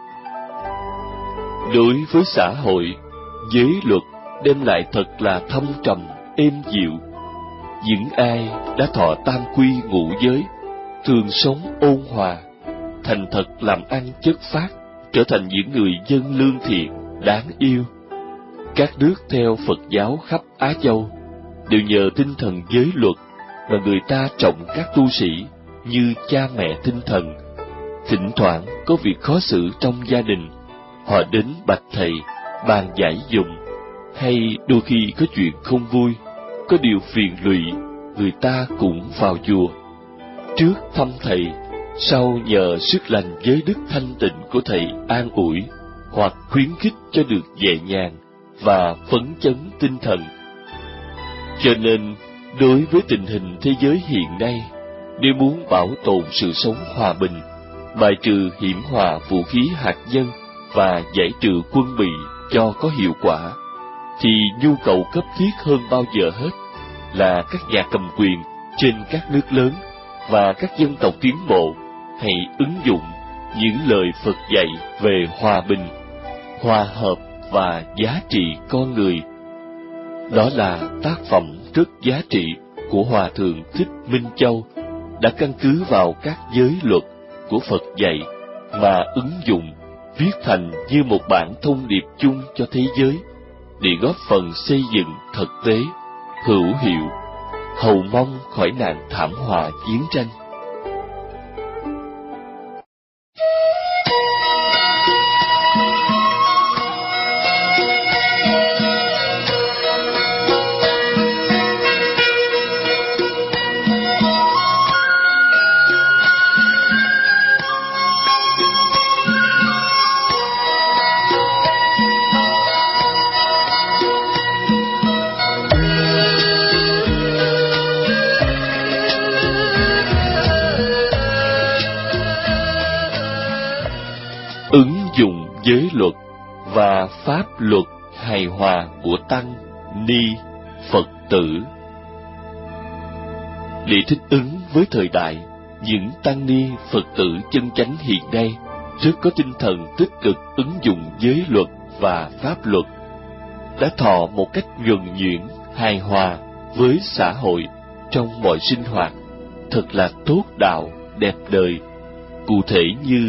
Đối với xã hội, giới luật đem lại thật là thâm trầm, êm dịu. Những ai đã thọ tam quy ngũ giới, thường sống ôn hòa, thành thật làm ăn chất phác, trở thành những người dân lương thiện, đáng yêu. Các nước theo Phật giáo khắp Á Châu đều nhờ tinh thần giới luật mà người ta trọng các tu sĩ như cha mẹ tinh thần. Thỉnh thoảng có việc khó xử trong gia đình, họ đến bạch thầy bàn giải dụng, hay đôi khi có chuyện không vui, có điều phiền lụy, người ta cũng vào chùa. Trước thăm thầy, sau nhờ sức lành giới đức thanh tịnh của thầy an ủi hoặc khuyến khích cho được nhẹ nhàng và phấn chấn tinh thần. Cho nên, đối với tình hình thế giới hiện nay, nếu muốn bảo tồn sự sống hòa bình, bài trừ hiểm họa vũ khí hạt nhân và giải trừ quân bị cho có hiệu quả, thì nhu cầu cấp thiết hơn bao giờ hết là các nhà cầm quyền trên các nước lớn và các dân tộc tiến bộ hãy ứng dụng những lời Phật dạy về hòa bình, hòa hợp và giá trị con người. Đó là tác phẩm rất giá trị của Hòa Thượng Thích Minh Châu, đã căn cứ vào các giới luật của Phật dạy mà ứng dụng, viết thành như một bản thông điệp chung cho thế giới, để góp phần xây dựng thực tế, hữu hiệu, hầu mong khỏi nạn thảm họa chiến tranh. Ứng dụng giới luật và pháp luật hài hòa của Tăng, Ni, Phật tử. Để thích ứng với thời đại, những Tăng Ni Phật tử chân chánh hiện nay rất có tinh thần tích cực ứng dụng giới luật và pháp luật, đã thọ một cách nhuần nhuyễn, hài hòa với xã hội trong mọi sinh hoạt, thật là tốt đạo, đẹp đời. Cụ thể như: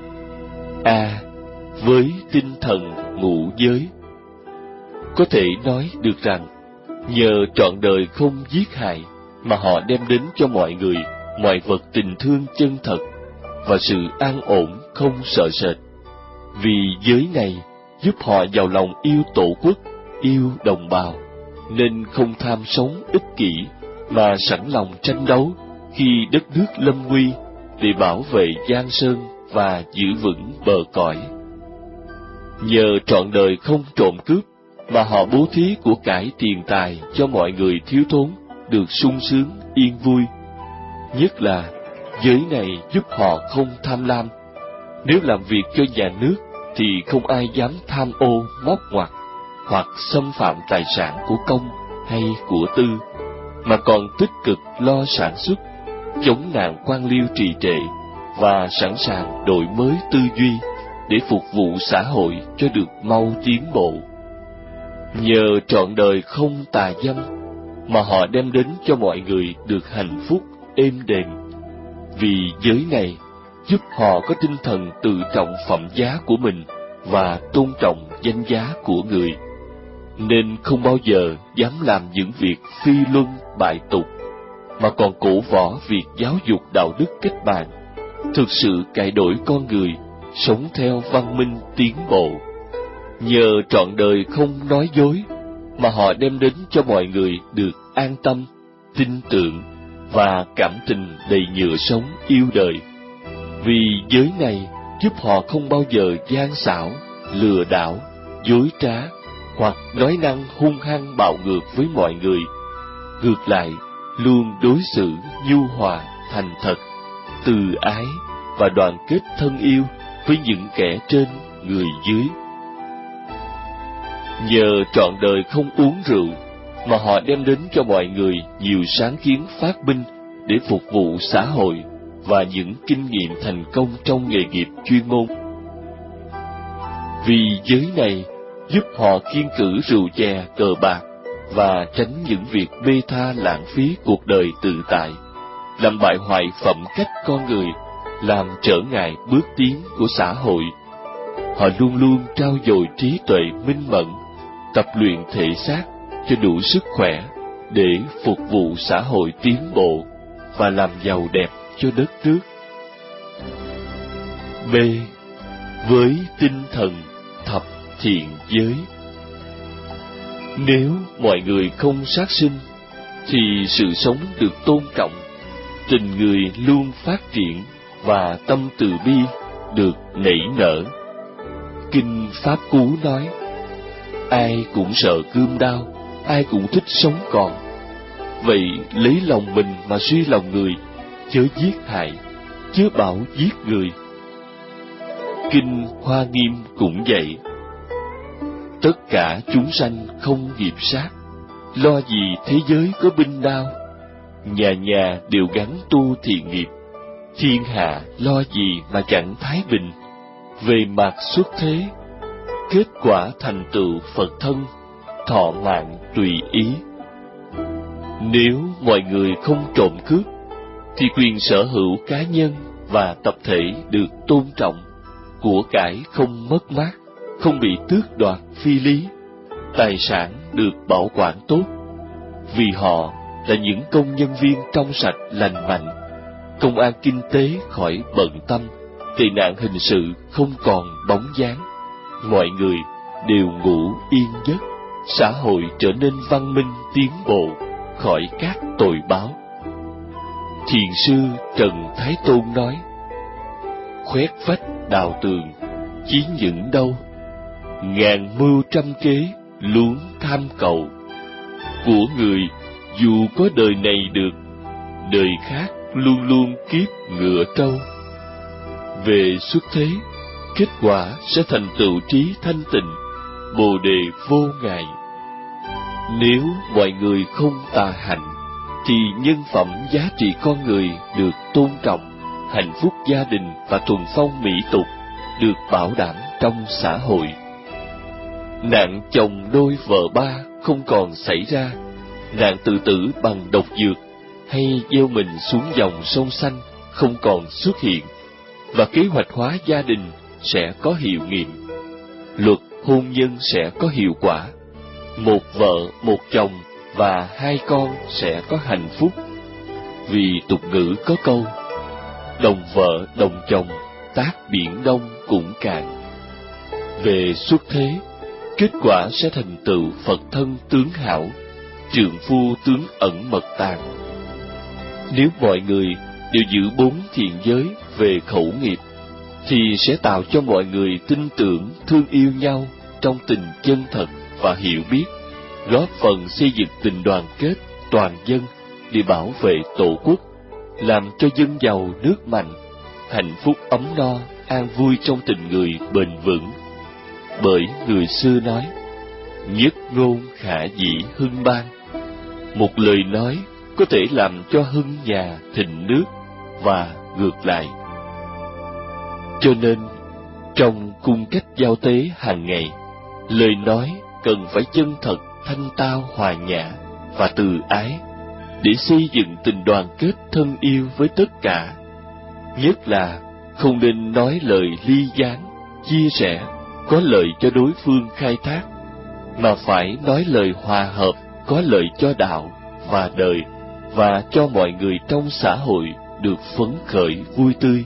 A. Với tinh thần ngũ giới, có thể nói được rằng nhờ trọn đời không giết hại mà họ đem đến cho mọi người mọi vật tình thương chân thật và sự an ổn không sợ sệt. Vì giới này giúp họ giàu lòng yêu tổ quốc, yêu đồng bào, nên không tham sống ích kỷ mà sẵn lòng tranh đấu khi đất nước lâm nguy để bảo vệ giang sơn và giữ vững bờ cõi. Nhờ trọn đời không trộm cướp mà họ bố thí của cải tiền tài cho mọi người thiếu thốn được sung sướng yên vui. Nhất là giới này giúp họ không tham lam. Nếu làm việc cho nhà nước thì không ai dám tham ô móc ngoặt hoặc xâm phạm tài sản của công hay của tư, mà còn tích cực lo sản xuất, chống nạn quan liêu trì trệ và sẵn sàng đổi mới tư duy để phục vụ xã hội cho được mau tiến bộ. Nhờ trọn đời không tà dâm mà họ đem đến cho mọi người được hạnh phúc êm đềm. Vì giới này giúp họ có tinh thần tự trọng phẩm giá của mình và tôn trọng danh giá của người, nên không bao giờ dám làm những việc phi luân bại tục, mà còn cổ võ việc giáo dục đạo đức cách mạng, thực sự cải đổi con người, sống theo văn minh tiến bộ. Nhờ trọn đời không nói dối mà họ đem đến cho mọi người được an tâm, tin tưởng và cảm tình đầy nhựa sống yêu đời. Vì giới này giúp họ không bao giờ gian xảo, lừa đảo, dối trá hoặc nói năng hung hăng bạo ngược với mọi người. Ngược lại, luôn đối xử nhu hòa, thành thật, từ ái và đoàn kết thân yêu với những kẻ trên người dưới. Nhờ trọn đời không uống rượu mà họ đem đến cho mọi người nhiều sáng kiến phát minh để phục vụ xã hội và những kinh nghiệm thành công trong nghề nghiệp chuyên môn. Vì giới này giúp họ kiêng cữ rượu chè, cờ bạc và tránh những việc bê tha lãng phí cuộc đời tự tại, làm bại hoại phẩm cách con người, làm trở ngại bước tiến của xã hội. Họ luôn luôn trau dồi trí tuệ minh mẫn, tập luyện thể xác cho đủ sức khỏe để phục vụ xã hội tiến bộ và làm giàu đẹp cho đất nước. B. Với tinh thần thập thiện giới, nếu mọi người không sát sinh thì sự sống được tôn trọng, tình người luôn phát triển và tâm từ bi được nảy nở. Kinh Pháp Cú nói: ai cũng sợ cươm đao, ai cũng thích sống còn. Vậy lấy lòng mình mà suy lòng người, chớ giết hại, chớ bảo giết người. Kinh Hoa Nghiêm cũng vậy. Tất cả chúng sanh không nghiệp sát, lo gì thế giới có binh đao. Nhà nhà đều gắn tu thiện nghiệp, thiên hạ lo gì mà chẳng thái bình. Về mặt xuất thế, kết quả thành tựu Phật thân, thọ mạng tùy ý. Nếu mọi người không trộm cướp, thì quyền sở hữu cá nhân và tập thể được tôn trọng, của cải không mất mát, không bị tước đoạt phi lý, tài sản được bảo quản tốt, vì họ là những công nhân viên trong sạch lành mạnh, công an kinh tế khỏi bận tâm, tệ nạn hình sự không còn bóng dáng, mọi người đều ngủ yên giấc, xã hội trở nên văn minh tiến bộ, khỏi các tội báo. Thiền sư Trần Thái Tôn nói: khoét vách đào tường, chí những đâu, ngàn mưu trăm kế, luống tham cầu. Của người dù có đời này được, đời khác luôn luôn kiếp ngựa trâu. Về xuất thế, kết quả sẽ thành tựu trí thanh tịnh, bồ đề vô ngại. Nếu mọi người không tà hạnh, thì nhân phẩm giá trị con người được tôn trọng, hạnh phúc gia đình và thuần phong mỹ tục được bảo đảm trong xã hội. Nạn chồng đôi vợ ba không còn xảy ra, nạn tự tử bằng độc dược hay gieo mình xuống dòng sông xanh không còn xuất hiện, và kế hoạch hóa gia đình sẽ có hiệu nghiệm. Luật hôn nhân sẽ có hiệu quả. Một vợ, một chồng và hai con sẽ có hạnh phúc. Vì tục ngữ có câu: đồng vợ, đồng chồng, tác biển đông cũng cạn. Về xuất thế, kết quả sẽ thành tựu Phật thân tướng hảo, trượng phu tướng ẩn mật tàng. Nếu mọi người đều giữ bốn thiện giới về khẩu nghiệp, thì sẽ tạo cho mọi người tin tưởng, thương yêu nhau trong tình chân thật và hiểu biết, góp phần xây dựng tình đoàn kết toàn dân để bảo vệ Tổ quốc, làm cho dân giàu nước mạnh, hạnh phúc ấm no, an vui trong tình người bền vững. Bởi người xưa nói: nhất ngôn khả dĩ hưng bang. Một lời nói có thể làm cho hưng nhà thịnh nước, và ngược lại. Cho nên, trong cung cách giao tế hàng ngày, lời nói cần phải chân thật, thanh tao, hòa nhã và từ ái, để xây dựng tình đoàn kết thân yêu với tất cả. Nhất là không nên nói lời ly gián, chia sẻ, có lợi cho đối phương khai thác, mà phải nói lời hòa hợp, có lợi cho đạo và đời, và cho mọi người trong xã hội được phấn khởi vui tươi.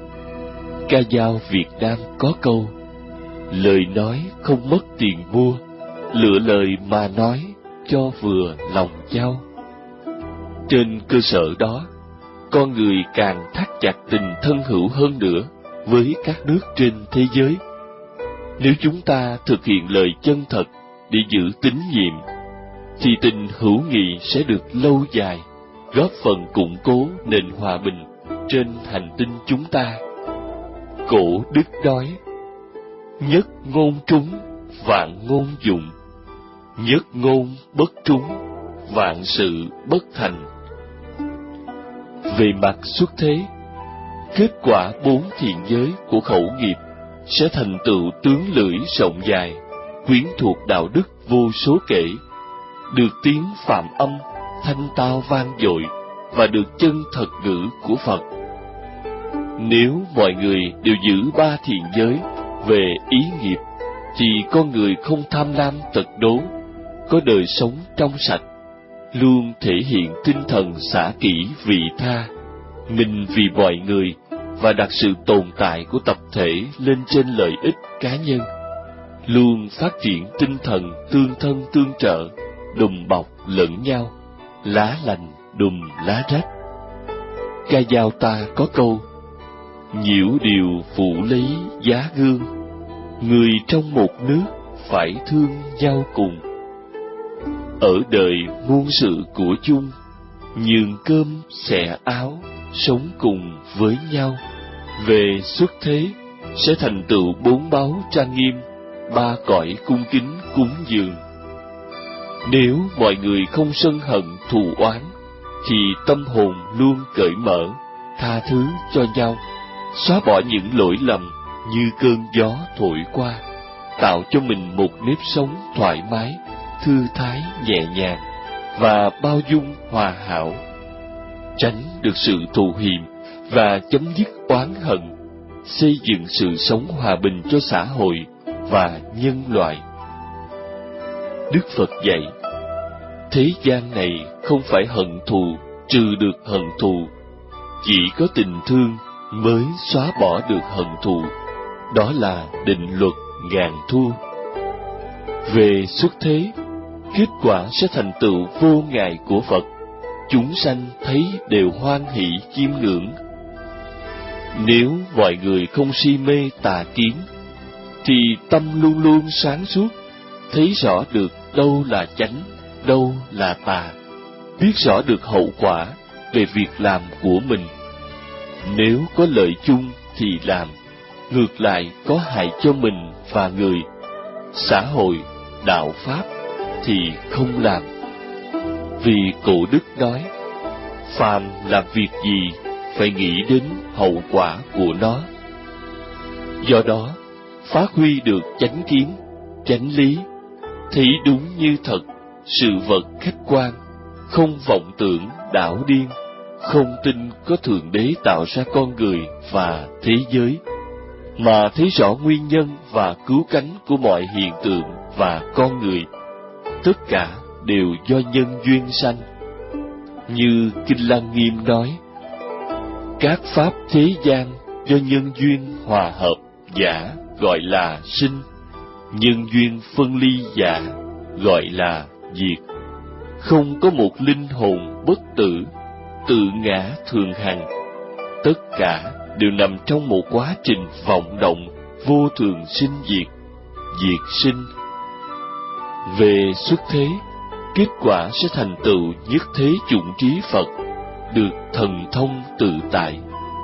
Ca dao Việt Nam có câu: lời nói không mất tiền mua, lựa lời mà nói cho vừa lòng nhau. Trên cơ sở đó, con người càng thắt chặt tình thân hữu hơn nữa với các nước trên thế giới. Nếu chúng ta thực hiện lời chân thật để giữ tín nhiệm, thì tình hữu nghị sẽ được lâu dài, góp phần củng cố nền hòa bình trên hành tinh chúng ta. Cổ Đức nói: nhất ngôn trúng, vạn ngôn dụng; nhất ngôn bất trúng, vạn sự bất thành. Về mặt xuất thế, kết quả bốn thiện giới của khẩu nghiệp sẽ thành tựu tướng lưỡi rộng dài, quyến thuộc đạo đức vô số kể, được tiếng phạm âm thanh tao vang dội, và được chân thật ngữ của Phật. Nếu mọi người đều giữ ba thiện giới về ý nghiệp, thì con người không tham lam tật đố, có đời sống trong sạch, luôn thể hiện tinh thần xả kỷ vị tha, mình vì mọi người, và đặt sự tồn tại của tập thể lên trên lợi ích cá nhân, luôn phát triển tinh thần tương thân tương trợ, đùm bọc lẫn nhau, lá lành đùm lá rách. Ca dao ta có câu: nhiễu điều phụ lấy giá gương, người trong một nước phải thương nhau cùng. Ở đời muôn sự của chung, nhường cơm xẻ áo, sống cùng với nhau. Về xuất thế, sẽ thành tựu bốn báu trang nghiêm, ba cõi cung kính cúng dường. Nếu mọi người không sân hận thù oán, thì tâm hồn luôn cởi mở, tha thứ cho nhau, xóa bỏ những lỗi lầm như cơn gió thổi qua, tạo cho mình một nếp sống thoải mái, thư thái nhẹ nhàng và bao dung hòa hảo, tránh được sự thù hiềm và chấm dứt oán hận, xây dựng sự sống hòa bình cho xã hội và nhân loại. Đức Phật dạy, thế gian này không phải hận thù trừ được hận thù, chỉ có tình thương mới xóa bỏ được hận thù. Đó là định luật ngàn thu. Về xuất thế, kết quả sẽ thành tựu vô ngại của Phật, chúng sanh thấy đều hoan hỷ chiêm ngưỡng. Nếu mọi người không si mê tà kiến, thì tâm luôn luôn sáng suốt, thấy rõ được đâu là chánh, đâu là tà, biết rõ được hậu quả về việc làm của mình. Nếu có lợi chung thì làm, ngược lại có hại cho mình và người, xã hội, đạo pháp thì không làm. Vì cổ đức nói, phàm làm việc gì phải nghĩ đến hậu quả của nó. Do đó, phát huy được chánh kiến, chánh lý, thấy đúng như thật, sự vật khách quan, không vọng tưởng đảo điên, không tin có Thượng Đế tạo ra con người và thế giới, mà thấy rõ nguyên nhân và cứu cánh của mọi hiện tượng và con người. Tất cả đều do nhân duyên sanh. Như Kinh Lăng Nghiêm nói, các pháp thế gian do nhân duyên hòa hợp giả gọi là sinh, nhân duyên phân ly giả gọi là diệt. Không có một linh hồn bất tử, tự ngã thường hằng. Tất cả đều nằm trong một quá trình vọng động vô thường sinh diệt, diệt sinh. Về xuất thế, kết quả sẽ thành tựu nhất thế chủng trí Phật, được thần thông tự tại.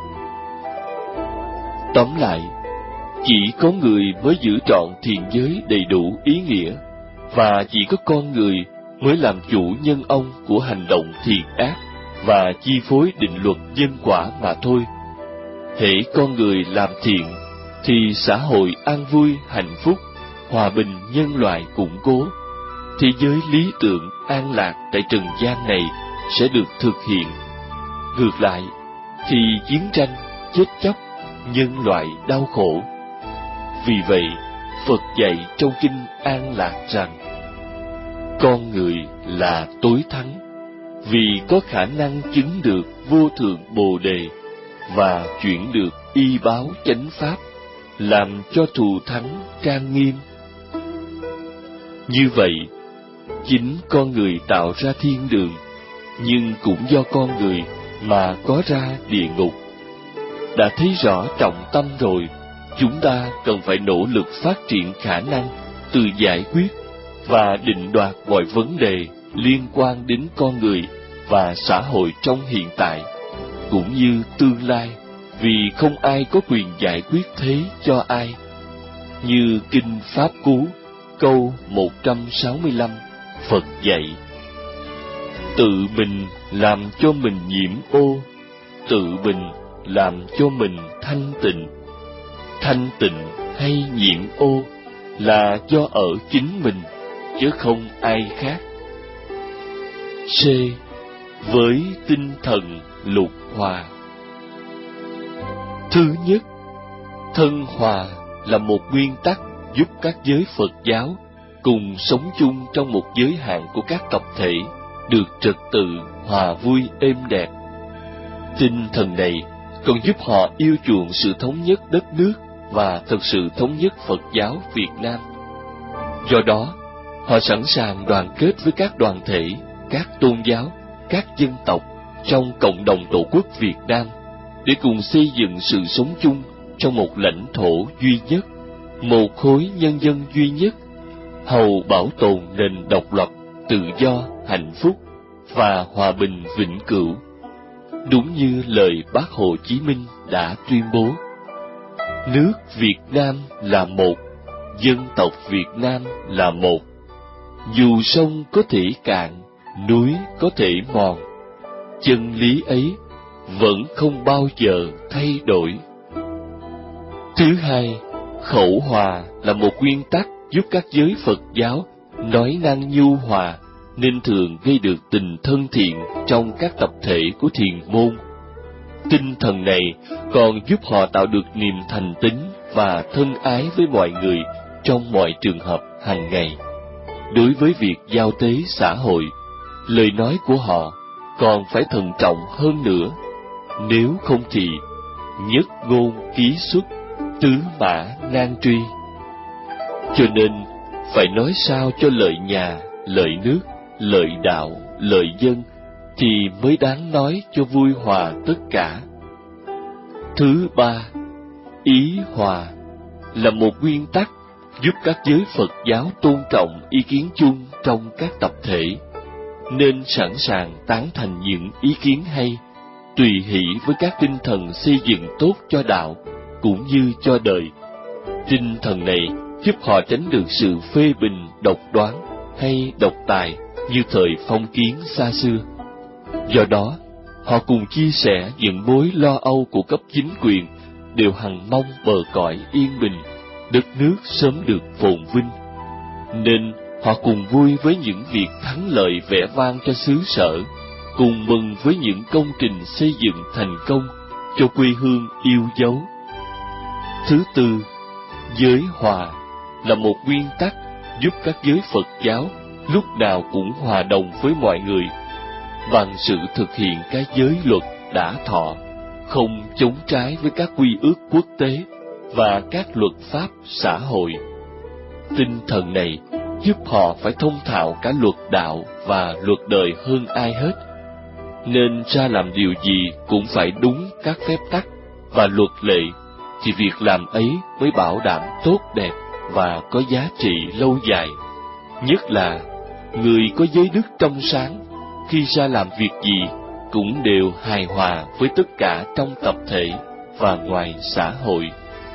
Tóm lại, chỉ có người mới giữ trọn thiền giới đầy đủ ý nghĩa, và chỉ có con người mới làm chủ nhân ông của hành động thiện ác và chi phối định luật nhân quả mà thôi. Hễ con người làm thiện, thì xã hội an vui hạnh phúc, hòa bình nhân loại củng cố, thế giới lý tưởng an lạc tại trần gian này sẽ được thực hiện. Ngược lại, thì chiến tranh, chết chóc, nhân loại đau khổ. Vì vậy, Phật dạy trong Kinh An Lạc rằng, con người là tối thắng, vì có khả năng chứng được vô thượng Bồ Đề và chuyển được y báo chánh pháp, làm cho thù thắng trang nghiêm. Như vậy, chính con người tạo ra thiên đường, nhưng cũng do con người mà có ra địa ngục. Đã thấy rõ trọng tâm rồi, chúng ta cần phải nỗ lực phát triển khả năng tự giải quyết và định đoạt mọi vấn đề liên quan đến con người và xã hội trong hiện tại, cũng như tương lai, vì không ai có quyền giải quyết thế cho ai. Như Kinh Pháp Cú, câu một trăm sáu mươi lăm, Phật dạy, tự mình làm cho mình nhiễm ô, tự mình làm cho mình thanh tịnh. Thanh tịnh hay nhiễm ô là do ở chính mình, chứ không ai khác. C. Với tinh thần lục hòa. Thứ nhất, thân hòa là một nguyên tắc giúp các giới Phật giáo cùng sống chung trong một giới hạn của các tập thể được trật tự, hòa vui, êm đẹp. Tinh thần này còn giúp họ yêu chuộng sự thống nhất đất nước và thực sự thống nhất Phật giáo Việt Nam. Do đó, họ sẵn sàng đoàn kết với các đoàn thể, các tôn giáo, các dân tộc trong cộng đồng Tổ quốc Việt Nam để cùng xây dựng sự sống chung trong một lãnh thổ duy nhất, một khối nhân dân duy nhất, hầu bảo tồn nền độc lập, tự do, hạnh phúc và hòa bình vĩnh cửu. Đúng như lời Bác Hồ Chí Minh đã tuyên bố, nước Việt Nam là một, dân tộc Việt Nam là một. Dù sông có thể cạn, núi có thể mòn, chân lý ấy vẫn không bao giờ thay đổi. Thứ hai, khẩu hòa là một nguyên tắc giúp các giới Phật giáo nói năng nhu hòa, nên thường gây được tình thân thiện trong các tập thể của thiền môn. Tinh thần này còn giúp họ tạo được niềm thành tín và thân ái với mọi người trong mọi trường hợp hàng ngày. Đối với việc giao tế xã hội, lời nói của họ còn phải thận trọng hơn nữa. Nếu không thì nhất ngôn ký xuất, tứ mã nan truy. Cho nên phải nói sao cho lợi nhà, lợi nước, lợi đạo, lợi dân thì mới đáng nói cho vui hòa tất cả. Thứ ba, ý hòa là một nguyên tắc giúp các giới Phật giáo tôn trọng ý kiến chung trong các tập thể, nên sẵn sàng tán thành những ý kiến hay, tùy hỷ với các tinh thần xây dựng tốt cho đạo cũng như cho đời. Tinh thần này giúp họ tránh được sự phê bình độc đoán hay độc tài như thời phong kiến xa xưa. Do đó, họ cùng chia sẻ những mối lo âu của cấp chính quyền, đều hằng mong bờ cõi yên bình, đất nước sớm được phồn vinh. Nên họ cùng vui với những việc thắng lợi vẻ vang cho xứ sở, cùng mừng với những công trình xây dựng thành công cho quê hương yêu dấu. Thứ tư, giới hòa là một nguyên tắc giúp các giới Phật giáo lúc nào cũng hòa đồng với mọi người, bằng sự thực hiện cái giới luật đã thọ, không chống trái với các quy ước quốc tế và các luật pháp xã hội. Tinh thần này giúp họ phải thông thạo cả luật đạo và luật đời hơn ai hết, nên ra làm điều gì cũng phải đúng các phép tắc và luật lệ, thì việc làm ấy mới bảo đảm tốt đẹp và có giá trị lâu dài. Nhất là người có giới đức trong sáng, khi ra làm việc gì cũng đều hài hòa với tất cả trong tập thể và ngoài xã hội.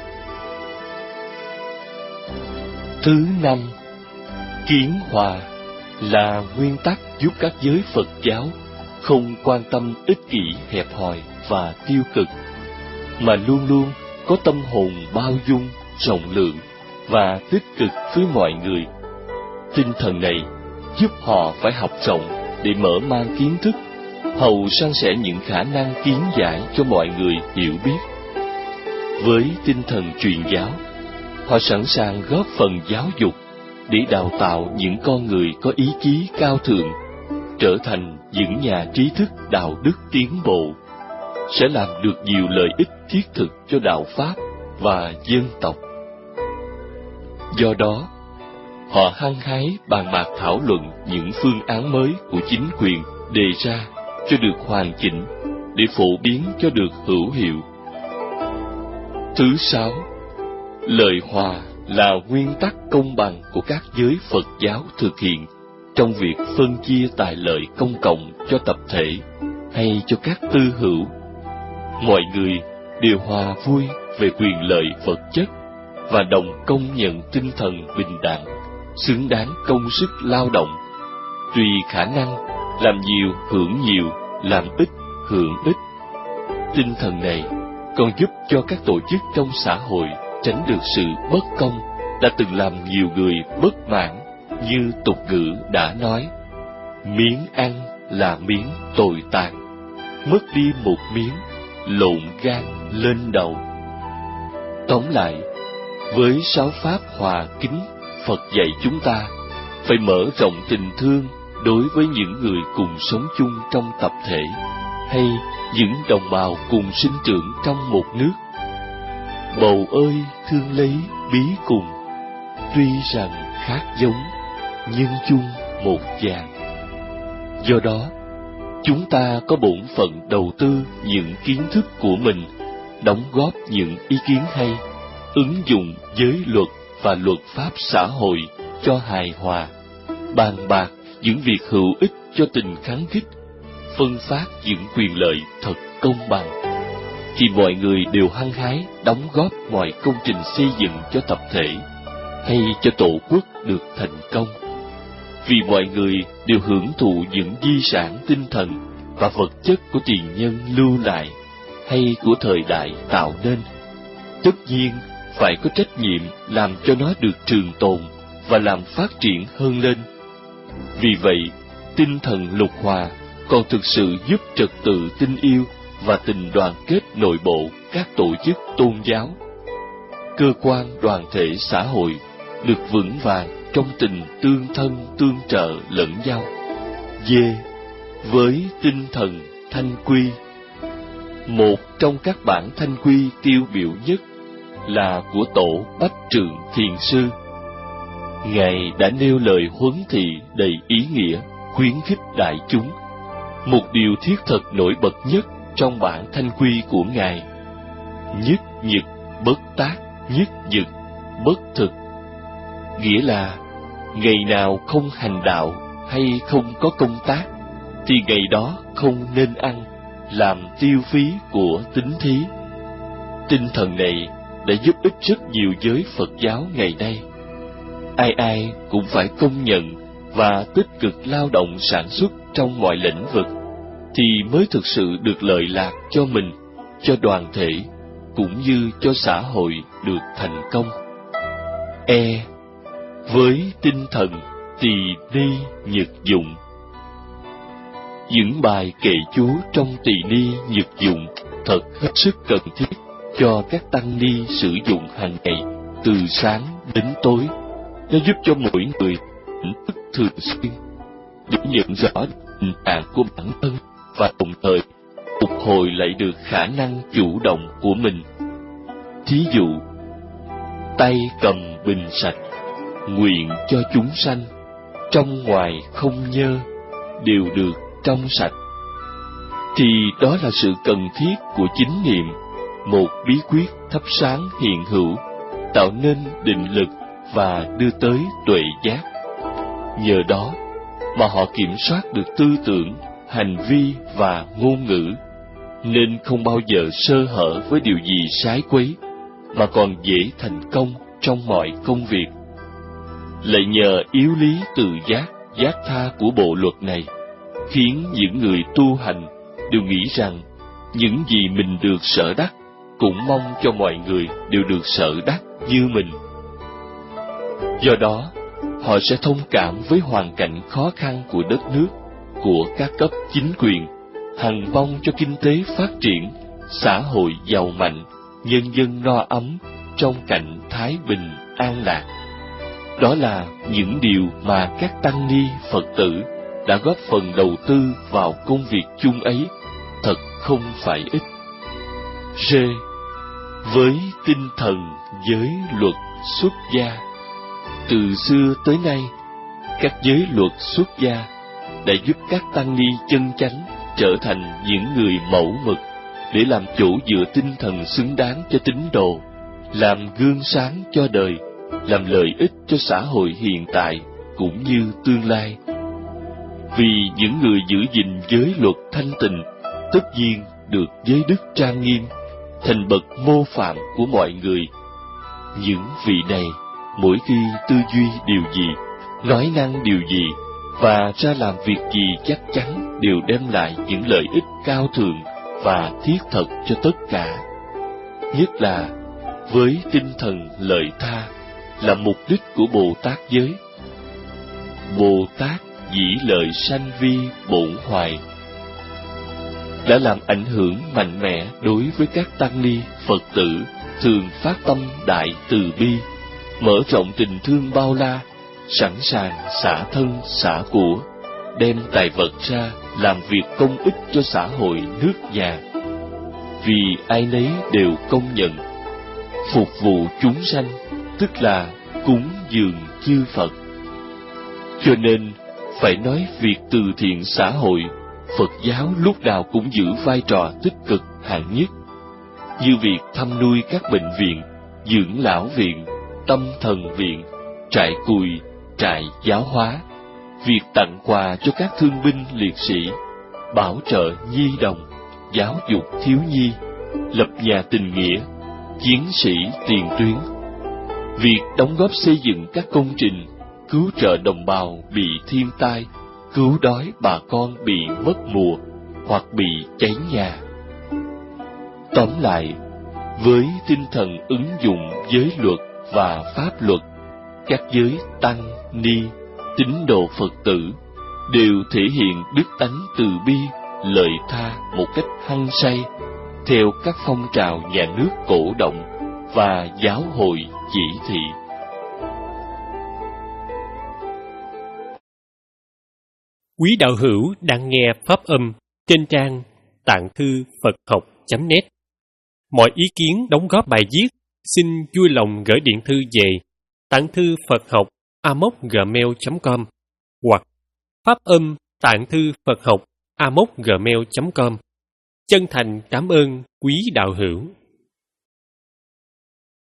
Thứ năm, kiến hòa là nguyên tắc giúp các giới Phật giáo không quan tâm ích kỷ hẹp hòi và tiêu cực, mà luôn luôn có tâm hồn bao dung, rộng lượng và tích cực với mọi người. Tinh thần này giúp họ phải học rộng để mở mang kiến thức, hầu san sẻ những khả năng kiến giải cho mọi người hiểu biết. Với tinh thần truyền giáo, họ sẵn sàng góp phần giáo dục để đào tạo những con người có ý chí cao thượng, trở thành những nhà trí thức đạo đức tiến bộ, sẽ làm được nhiều lợi ích thiết thực cho đạo Pháp và dân tộc. Do đó, họ hăng hái bàn bạc thảo luận những phương án mới của chính quyền đề ra cho được hoàn chỉnh, để phổ biến cho được hữu hiệu. Thứ sáu, lời hòa là nguyên tắc công bằng của các giới Phật giáo thực hiện trong việc phân chia tài lợi công cộng cho tập thể hay cho các tư hữu. Mọi người đều hòa vui về quyền lợi vật chất và đồng công nhận tinh thần bình đẳng, xứng đáng công sức lao động, tùy khả năng, làm nhiều hưởng nhiều, làm ít hưởng ít. Tinh thần này còn giúp cho các tổ chức trong xã hội tránh được sự bất công đã từng làm nhiều người bất mãn, như tục ngữ đã nói: miếng ăn là miếng tồi tàn, mất đi một miếng, lộn gan lên đầu. Tóm lại, với sáu pháp hòa kính, Phật dạy chúng ta phải mở rộng tình thương đối với những người cùng sống chung trong tập thể, hay những đồng bào cùng sinh trưởng trong một nước. Bầu ơi thương lấy bí cùng, tuy rằng khác giống, nhưng chung một vàng. Do đó, chúng ta có bổn phận đầu tư những kiến thức của mình, đóng góp những ý kiến hay, ứng dụng giới luật và luật pháp xã hội cho hài hòa, bàn bạc những việc hữu ích cho tình kháng khích, phân phát những quyền lợi thật công bằng, thì mọi người đều hăng hái đóng góp mọi công trình xây dựng cho tập thể, hay cho tổ quốc được thành công. Vì mọi người đều hưởng thụ những di sản tinh thần và vật chất của tiền nhân lưu lại hay của thời đại tạo nên, tất nhiên phải có trách nhiệm làm cho nó được trường tồn và làm phát triển hơn lên. Vì vậy, tinh thần lục hòa còn thực sự giúp trật tự tình yêu và tình đoàn kết nội bộ các tổ chức tôn giáo, cơ quan đoàn thể xã hội được vững vàng trong tình tương thân tương trợ lẫn nhau. D. Với tinh thần thanh quy. Một trong các bản thanh quy tiêu biểu nhất là của tổ Bách Trượng Thiền Sư. Ngài đã nêu lời huấn thị đầy ý nghĩa, khuyến khích đại chúng. Một điều thiết thực nổi bật nhất trong bản thanh quy của Ngài: nhất nhật bất tác, nhất nhật bất thực. Nghĩa là, ngày nào không hành đạo hay không có công tác, thì ngày đó không nên ăn, làm tiêu phí của tín thí. Tinh thần này đã giúp ích rất nhiều giới Phật giáo ngày nay. Ai ai cũng phải công nhận và tích cực lao động sản xuất trong mọi lĩnh vực, thì mới thực sự được lợi lạc cho mình, cho đoàn thể, cũng như cho xã hội được thành công. E. Với tinh thần tỳ ni nhật dụng. Những bài kệ chú trong tỳ ni nhật dụng thật hết sức cần thiết cho các tăng ni sử dụng hàng ngày từ sáng đến tối. Nó giúp cho mỗi người tỉnh thức thường xuyên để nhận rõ tình trạng của bản thân và đồng thời phục hồi lại được khả năng chủ động của mình. Thí dụ, tay cầm bình sạch, nguyện cho chúng sanh, trong ngoài không nhơ, đều được trong sạch, thì đó là sự cần thiết của chính niệm, một bí quyết thắp sáng hiện hữu, tạo nên định lực và đưa tới tuệ giác. Nhờ đó mà họ kiểm soát được tư tưởng, hành vi và ngôn ngữ, nên không bao giờ sơ hở với điều gì sái quấy, mà còn dễ thành công trong mọi công việc. Lại nhờ yếu lý tự giác, giác tha của bộ luật này, khiến những người tu hành đều nghĩ rằng những gì mình được sở đắc, cũng mong cho mọi người đều được sở đắc như mình. Do đó, họ sẽ thông cảm với hoàn cảnh khó khăn của đất nước, của các cấp chính quyền, hằng mong cho kinh tế phát triển, xã hội giàu mạnh, nhân dân no ấm trong cảnh thái bình an lạc. Đó là những điều mà các tăng ni Phật tử đã góp phần đầu tư vào công việc chung ấy, thật không phải ít. G. Với tinh thần giới luật xuất gia. Từ xưa tới nay, các giới luật xuất gia đã giúp các tăng ni chân chánh trở thành những người mẫu mực để làm chỗ dựa tinh thần xứng đáng cho tín đồ, làm gương sáng cho đời, làm lợi ích cho xã hội hiện tại cũng như tương lai. Vì những người giữ gìn giới luật thanh tịnh tất nhiên được giới đức trang nghiêm, thành bậc mô phạm của mọi người. Những vị này mỗi khi tư duy điều gì, nói năng điều gì và ra làm việc gì chắc chắn đều đem lại những lợi ích cao thượng và thiết thực cho tất cả. Nhất là với tinh thần lợi tha là mục đích của Bồ Tát giới. Bồ Tát dĩ lợi sanh vi bổn hoài đã làm ảnh hưởng mạnh mẽ đối với các tăng ni Phật tử thường phát tâm đại từ bi, mở rộng tình thương bao la, sẵn sàng xả thân xả của, đem tài vật ra làm việc công ích cho xã hội nước nhà. Vì ai nấy đều công nhận phục vụ chúng sanh tức là cúng dường chư Phật. Cho nên phải nói việc từ thiện xã hội, Phật giáo lúc nào cũng giữ vai trò tích cực hạng nhất, như việc thăm nuôi các bệnh viện, dưỡng lão viện, tâm thần viện, trại cùi, trại giáo hóa, việc tặng quà cho các thương binh liệt sĩ, bảo trợ nhi đồng, giáo dục thiếu nhi, lập nhà tình nghĩa, chiến sĩ tiền tuyến. Việc đóng góp xây dựng các công trình, cứu trợ đồng bào bị thiên tai, cứu đói bà con bị mất mùa hoặc bị cháy nhà. Tóm lại, với tinh thần ứng dụng giới luật và pháp luật, các giới tăng, ni, tín đồ Phật tử đều thể hiện đức tánh từ bi, lợi tha một cách hăng say, theo các phong trào nhà nước cổ động và giáo hội chỉ thị. Quý đạo hữu đang nghe pháp âm trên trang tạng thư Phật học chấm net. Mọi ý kiến đóng góp bài viết xin vui lòng gửi điện thư về tạng thư Phật học a m o c gmail chấm com hoặc pháp âm tạng thư Phật học a m o c gmail chấm com. Chân thành cảm ơn quý đạo hữu.